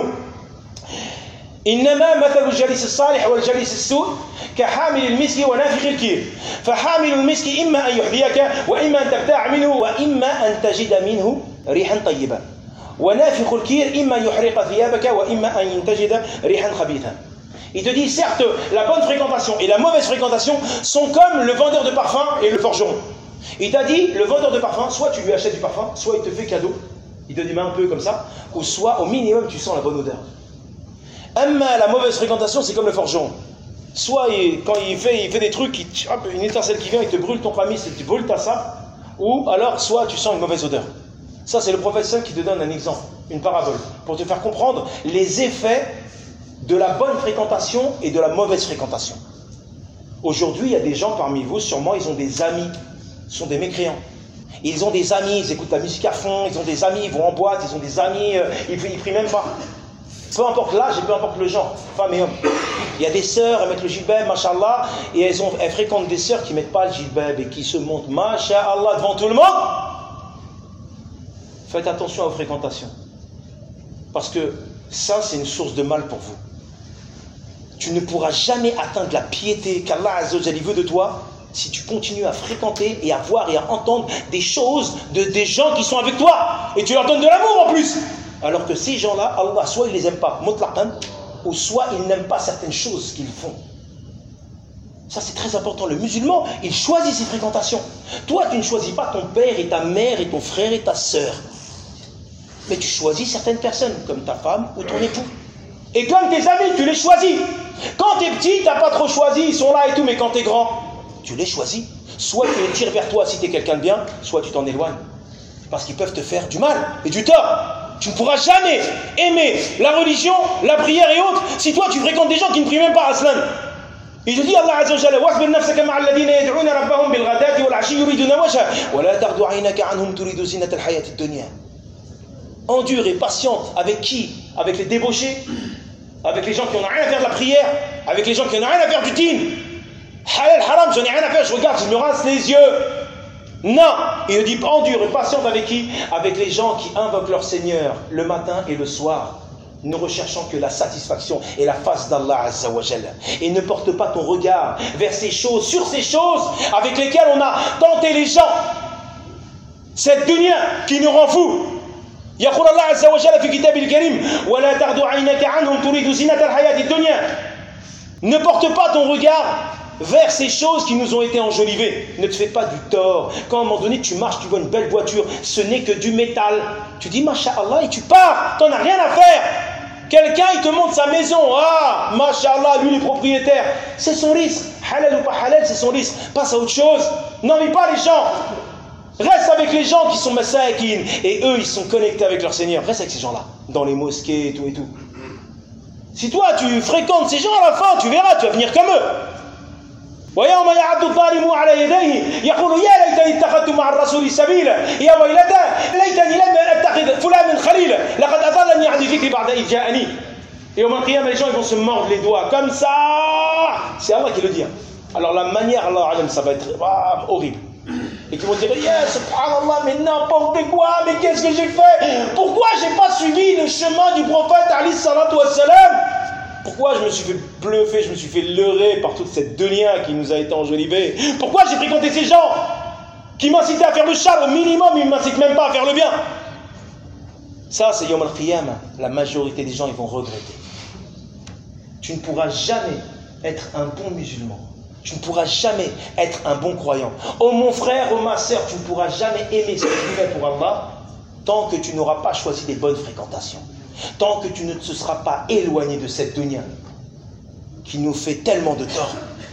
إنما مثل الجليس الصالح والجليس السوء كحامل المسك ونافخ الكير فحامل المسك إما أن يحذيك وإما أن تبتاع منه وإما أن تجد منه ريحا طيبا ونافخ الكير إما يحرق ثيابك وإما أن تجد ريحا خبيثا. Il te dit, certes, la bonne fréquentation et la mauvaise fréquentation sont comme le vendeur de parfum et le forgeron. Il t'a dit, le vendeur de parfum, soit tu lui achètes du parfum, soit il te fait cadeau, il te dit un peu comme ça, ou soit au minimum tu sens la bonne odeur. Amma, la mauvaise fréquentation, c'est comme le forgeron. Soit il, quand il fait, il fait des trucs, il, hop, une étincelle qui vient, il te brûle ton pramis, tu brûles ta sape, ou alors soit tu sens une mauvaise odeur. Ça, c'est le prophète qui te donne un exemple, une parabole, pour te faire comprendre les effets de la bonne fréquentation et de la mauvaise fréquentation. Aujourd'hui, il y a des gens parmi vous, sûrement, ils ont des amis, ils sont des mécréants. Ils ont des amis, ils écoutent la musique à fond, ils ont des amis, ils vont en boîte, ils ont des amis, euh, ils ne prient même pas. Peu importe l'âge et peu importe le genre, femme et homme. Il y a des sœurs, elles mettent le gilbab, mashallah, et elles, ont, elles fréquentent des sœurs qui ne mettent pas le gilbab et qui se montent, mashallah, devant tout le monde. Faites attention à vos fréquentations. Parce que ça, c'est une source de mal pour vous. Tu ne pourras jamais atteindre la piété qu'Allah Azza wa Jalla veut de toi si tu continues à fréquenter et à voir et à entendre des choses de des gens qui sont avec toi. Et tu leur donnes de l'amour en plus. Alors que ces gens-là, Allah, soit il les aime pas, mutlaqan, ou soit il n'aime pas certaines choses qu'ils font. Ça, c'est très important. Le musulman, il choisit ses fréquentations. Toi, tu ne choisis pas ton père et ta mère et ton frère et ta sœur. Mais tu choisis certaines personnes, comme ta femme ou ton époux. Et comme tes amis, tu les choisis. Quand tu es petit, tu n'as pas trop choisi, ils sont là et tout, mais quand tu es grand, tu les choisis. Soit tu les tires vers toi si tu es quelqu'un de bien, soit tu t'en éloignes. Parce qu'ils peuvent te faire du mal et du tort. Tu ne pourras jamais aimer la religion, la prière et autres si toi tu fréquentes des gens qui ne prient même pas Aslan. Il te dit Allah Azza wa Jalla, wasbir nafsaka ma'a alladhina yad'una rabbahum bil ghadati wal 'ashi yuriduna wajha wa la tardu 'aynaka 'anhum turidu zinata al hayati ad-dunya. Endure et patiente avec qui? Avec les débauchés, avec les gens qui n'ont rien à faire de la prière, avec les gens qui n'ont rien à faire du dîn. Halal, haram, j'en ai rien à faire, je regarde, je me rince les yeux. Non, il dit endure et patiente avec qui? Avec les gens qui invoquent leur Seigneur le matin et le soir, ne recherchant que la satisfaction et la face d'Allah Azza wa Jalla. Et ne porte pas ton regard vers ces choses, sur ces choses avec lesquelles on a tenté les gens. Cette dunya qui nous rend fous. يقول الله عز وجل في كتابه الكريم ولا تعد عينك عنهم تريد زينة الحياة الدنيا. Ne porte pas ton regard vers ces choses qui nous ont été enjolivées. Ne te fais pas du tort. Quand à un moment donné tu marches, tu vois une belle voiture, ce n'est que du métal. Tu dis Masha'Allah et tu pars. Tu n'en as rien à faire. Quelqu'un, il te montre sa maison. Ah, mashallah, lui, il est propriétaire. C'est son risque. Halal ou pas halal, c'est son risque. Passe à autre chose. N'envie pas les gens. Reste avec les gens qui sont masakin. Et eux, ils sont connectés avec leur Seigneur. Reste avec ces gens-là. Dans les mosquées et tout et tout. Si toi, tu fréquentes ces gens, à la fin, tu verras, tu vas venir comme eux. ويوم يعض الظالم على يديه يقول يا ليتني اتخذت مع الرسول سبيلا يا ويلتى ليتني لم اتخذ فلانا خليلا لقد اضلني عن الذكر بعد إذ جاءني. Et au Qiyam, les gens ils vont se mordre les doigts comme ça. C'est Allah qui le dit. Alors la manière, Allah alam, ça va être ah, horrible. Et qui vont dire yeah, subhanallah, mais n'importe quoi, mais qu'est-ce que j'ai fait? Pourquoi j'ai pas suivi le chemin du prophète alayhi salatu wassalam? Pourquoi je me suis fait bluffer, je me suis fait leurrer par toute cette dunya qui nous a été enjolivée? Pourquoi j'ai fréquenté ces gens qui m'incitaient à faire le char au minimum, ils ne m'incitent même pas à faire le bien? Ça, c'est Yom al-Qiyamah. La majorité des gens, ils vont regretter. Tu ne pourras jamais être un bon musulman. Tu ne pourras jamais être un bon croyant. Oh mon frère, oh ma sœur, tu ne pourras jamais aimer ce que tu fais pour Allah tant que tu n'auras pas choisi les bonnes fréquentations. Tant que tu ne te seras pas éloigné de cette dunya qui nous fait tellement de tort.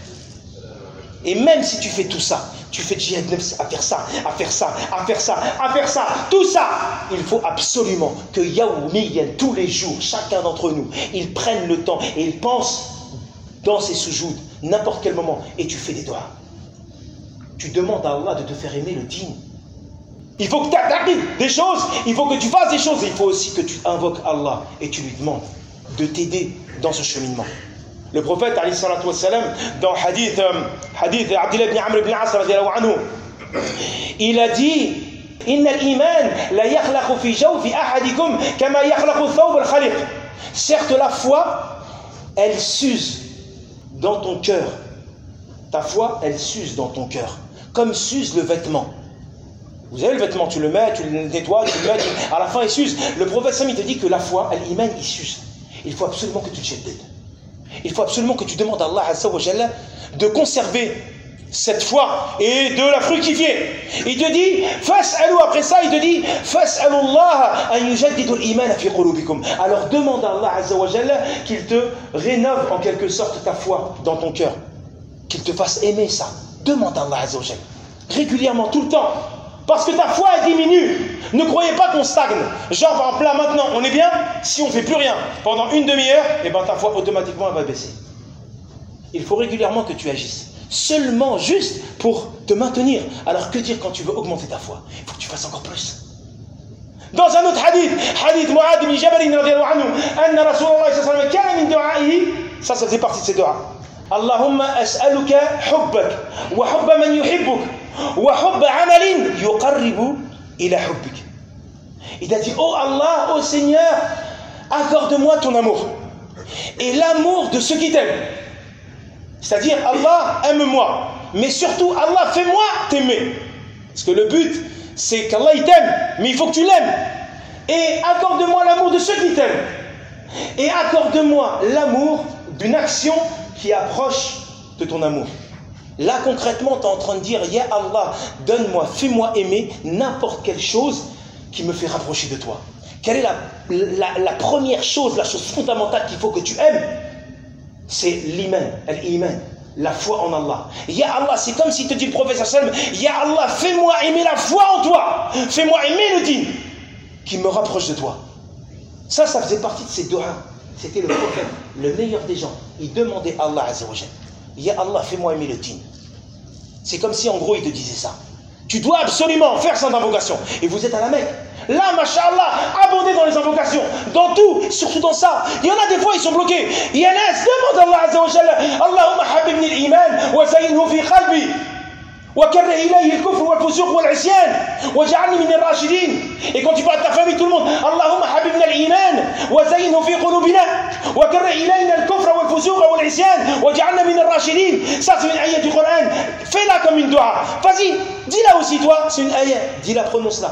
Et même si tu fais tout ça, tu fais djihad nafs à faire ça, à faire ça, à faire ça, à faire ça, tout ça, il faut absolument que yawmiyan, tous les jours, chacun d'entre nous, ils prennent le temps et ils pensent dans ses sujouds, n'importe quel moment, et tu fais des doigts. Tu demandes à Allah de te faire aimer le dîn. Il faut que tu arrives des choses, il faut que tu fasses des choses, et il faut aussi que tu invoques Allah et tu lui demandes de t'aider dans ce cheminement. Le prophète, alayhi salatu wassalam, dans hadith, euh, hadith Abdullah ibn Amr ibn As, radiallahu anhu, il a dit Inna al-iman la yakhlaqu fi jawfi ahadikum kama yakhlaqu thawb al-khaliq. Certes, la foi, elle s'use dans ton cœur. Ta foi, elle s'use dans ton cœur, comme s'use le vêtement. Vous avez le vêtement, tu le mets, tu le nettoies, tu le mets, tu... à la fin il s'use. Le prophète Sam, il te dit que la foi, l'iman, il s'use. Il faut absolument que tu te jettes. Il faut absolument que tu demandes à Allah Azza wa Jalla de conserver cette foi et de la fructifier. Il te dit, fas'alou, après ça, il te dit, fas'alou Allah an yujaddidu al-iman fi qulubikum. Alors demande à Allah Azza wa Jalla qu'il te rénove en quelque sorte ta foi dans ton cœur. Qu'il te fasse aimer ça. Demande à Allah Azza wa Jalla. Régulièrement, tout le temps. Parce que ta foi elle diminue. Ne croyez pas qu'on stagne. Genre par exemple là maintenant on est bien. Si on ne fait plus rien pendant une demi-heure, et ben ta foi automatiquement elle va baisser. Il faut régulièrement que tu agisses. Seulement juste pour te maintenir. Alors que dire quand tu veux augmenter ta foi? Il faut que tu fasses encore plus. Dans un autre hadith, hadith Mu'ad ibn Jabal radiyallahu anhu, anna Rasulullah sallallahu alayhi wa sallam kana min du'a'ihi, ça ça faisait partie de ses du'as. Allahumma as'aluka hubbak wa hubba man yuhibbuk. Il a dit, oh Allah, oh Seigneur, accorde-moi ton amour et l'amour de ceux qui t'aiment. C'est-à-dire, Allah, aime-moi, mais surtout, Allah, fais-moi t'aimer. Parce que le but, c'est qu'Allah il t'aime, mais il faut que tu l'aimes. Et accorde-moi l'amour de ceux qui t'aiment. Et accorde-moi l'amour d'une action qui approche de ton amour. Là, concrètement, tu es en train de dire, Ya Allah, donne-moi, fais-moi aimer n'importe quelle chose qui me fait rapprocher de toi. Quelle est la, la, la première chose, la chose fondamentale qu'il faut que tu aimes? C'est l'iman, l'iman, la foi en Allah. Ya Allah, c'est comme si te dit le prophète sallam, Ya Allah, fais-moi aimer la foi en toi. Fais-moi aimer le dîn qui me rapproche de toi. Ça, ça faisait partie de ces doigts. C'était le prophète, le meilleur des gens. Il demandait à Allah Azza wa Jalla. Ya Allah, fais-moi aimer le dîn. C'est comme si en gros il te disait ça. Tu dois absolument faire cette invocation. Et vous êtes à la Mecque. Là, mashallah, abondez dans les invocations. Dans tout, surtout dans ça. Il y en a des fois, ils sont bloqués. Yanas, demande à Allah Azza wa Jalla. Allahumma habibni al-iman wa zayyinhu fi qalbi. وكره إليه الكفر والفسوق والعصيان واجعلني من الراشدين. Et quand tu parles de ta famille, tout le monde, اللهم حببنا الإيمان وزينه في قلوبنا وكره إلينا الكفر والفسوق والعصيان واجعلنا من الراشدين. Ça c'est une ayah du Coran. Fais-la comme une dua. Vas-y, dis-la aussi toi. C'est une ayah. Dis-la, prononce-la.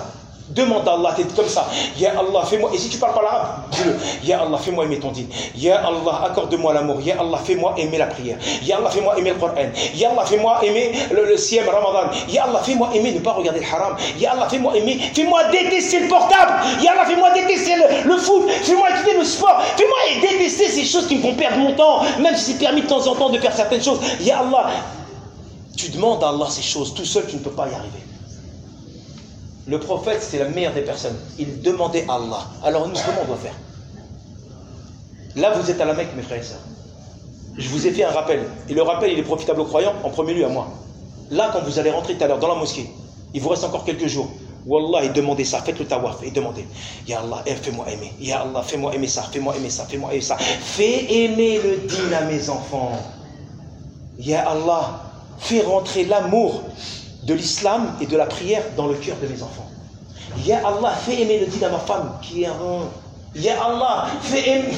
Demande à Allah, t'es comme ça. Ya Allah, fais-moi. Et si tu parles pas l'arabe, dis-le. Ya Allah, fais-moi aimer ton dîne. Ya Allah, accorde-moi l'amour. Ya Allah, fais-moi aimer la prière. Ya Allah, fais-moi aimer le Coran. Ya Allah, fais-moi aimer le, le Siyam Ramadan. Ya Allah, fais-moi aimer ne pas regarder le haram. Ya Allah, fais-moi aimer. Fais-moi détester le portable. Ya Allah, fais-moi détester le, le foot. Fais-moi étudier le sport. Fais-moi détester ces choses qui me font perdre mon temps. Même si c'est permis de temps en temps de faire certaines choses. Ya Allah, tu demandes à Allah ces choses. Tout seul, tu ne peux pas y arriver. Le prophète, c'est la meilleure des personnes. Il demandait à Allah. Alors nous, comment on doit faire? Là, vous êtes à la Mecque, mes frères et sœurs. Je vous ai fait un rappel. Et le rappel, il est profitable aux croyants, en premier lieu à moi. Là, quand vous allez rentrer tout à l'heure dans la mosquée, il vous reste encore quelques jours. Wallah, et demandez ça. Faites le tawaf et demandez. Ya Allah, fais-moi aimer. Ya Allah, fais-moi aimer ça. Fais-moi aimer ça. Fais-moi aimer ça. Fais aimer le dîn à mes enfants. Ya Allah, fais rentrer l'amour de l'islam et de la prière dans le cœur de mes enfants. Ya Allah, fais aimer le dîn à ma femme qui est un... Ya Allah, fais aimer...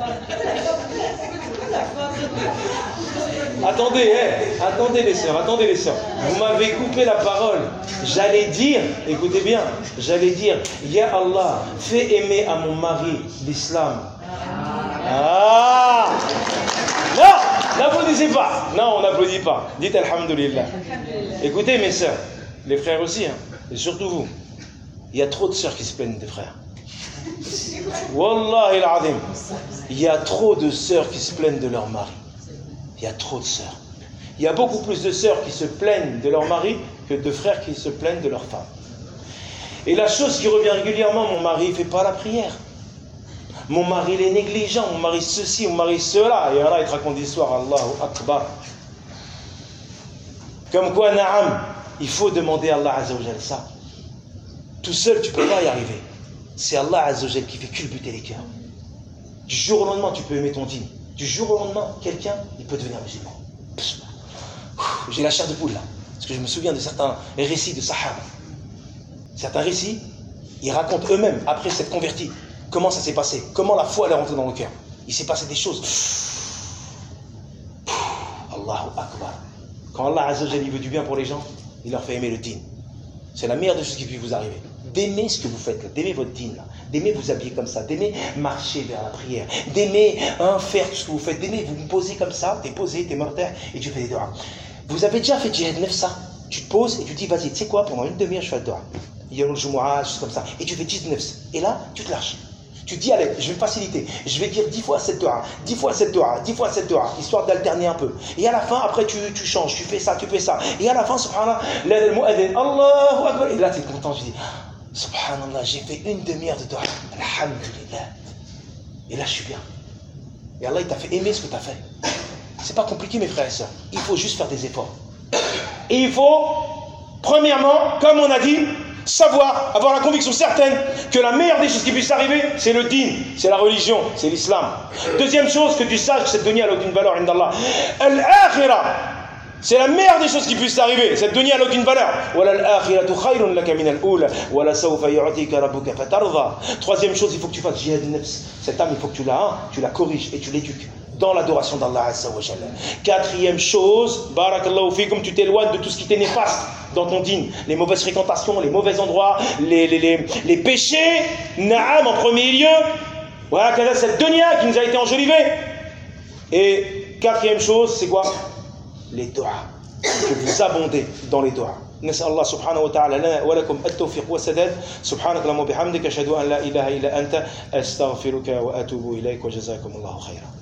Attendez, hein, attendez les sœurs, attendez les sœurs. Vous m'avez coupé la parole. J'allais dire, écoutez bien, j'allais dire, Ya Allah, fais aimer à mon mari l'islam. Ah! Non, n'applaudissez pas. Non, on n'applaudit pas. Dites Alhamdulillah. Écoutez mes sœurs, les frères aussi, hein, et surtout vous. Il y a trop de sœurs qui se plaignent des frères. Wallahi al-azim. Il y a trop de sœurs qui se plaignent de leur mari. Il y a trop de sœurs. Il y a beaucoup plus de sœurs qui se plaignent de leur mari que de frères qui se plaignent de leur femme. Et la chose qui revient régulièrement, mon mari ne fait pas la prière. Mon mari il est négligent, mon mari ceci, mon mari cela. Et là, il te raconte l'histoire, Allahu Akbar. Comme quoi, na'am, il faut demander à Allah Azza wa Jal ça. Tout seul, tu ne peux pas y arriver. C'est Allah Azza wa Jal qui fait culbuter les cœurs. Du jour au lendemain, tu peux aimer ton dîn. Du jour au lendemain, quelqu'un, il peut devenir musulman. J'ai la chair de poule là. Parce que je me souviens de certains récits de Sahaba. Certains récits, ils racontent eux-mêmes, après s'être convertis, comment ça s'est passé, comment la foi est rentrée dans le cœur. Il s'est passé des choses. Allahu Akbar. Quand Allah Azza wa Jal veut du bien pour les gens, il leur fait aimer le dîn. C'est la meilleure des choses qui puisse vous arriver. D'aimer ce que vous faites, d'aimer votre dîn, d'aimer vous habiller comme ça, d'aimer marcher vers la prière, d'aimer hein, faire tout ce que vous faites, d'aimer vous vous poser comme ça, t'es posé, t'es mortel et tu fais des doigts. Vous avez déjà fait djihad neuf ça? Tu te poses et tu dis vas-y, tu sais quoi, pendant une demi-heure je fais le doigt. Il y a le Jumu'ah, juste comme ça, et tu fais dix-neuf. Et là, tu te lâches. Tu te dis, allez, je vais me faciliter. Je vais dire dix fois cette doigt, dix fois cette doigt, dix fois cette doigt, histoire d'alterner un peu. Et à la fin, après, tu, tu changes, tu fais ça, tu fais ça. Et à la fin, subhanallah, le mu'adhin, Allahu Akbar. Et là, tu es content, je dis, subhanallah, j'ai fait une demi-heure de doigt. Alhamdulillah. Et là, je suis bien. Et Allah, il t'a fait aimer ce que tu as fait. C'est pas compliqué, mes frères et sœurs. Il faut juste faire des efforts. Et il faut, premièrement, comme on a dit, savoir, avoir la conviction certaine que la meilleure des choses qui puisse arriver, c'est le dîn, c'est la religion, c'est l'islam. Deuxième chose, que tu saches que cette dunya n'a aucune valeur, indallah. Al-akhirah, c'est la meilleure des choses qui puisse arriver. Cette dunya n'a aucune valeur. Troisième chose, il faut que tu fasses jihad nafs. Cette âme, il faut que tu la, hein, tu la corriges et tu l'éduques dans l'adoration d'Allah Azza wa Jalla. Quatrième chose, barakallahu fikum, tu t'éloignes de tout ce qui t'est néfaste dans ton dîn, les mauvaises fréquentations, les mauvais endroits, les, les, les, les péchés, na'am en premier lieu. Voilà, quelle est cette dunya qui nous a été enjolivée. Et quatrième chose, c'est quoi? Les doigts. Que vous abondez dans les doigts. نسأل الله سبحانه وتعالى لنا ولكم التوفيق والسداد. سبحانك اللهم وبحمدك أشهد أن لا إله إلا أنت أستغفرك وأتوب إليك وجزاكم الله خيرا.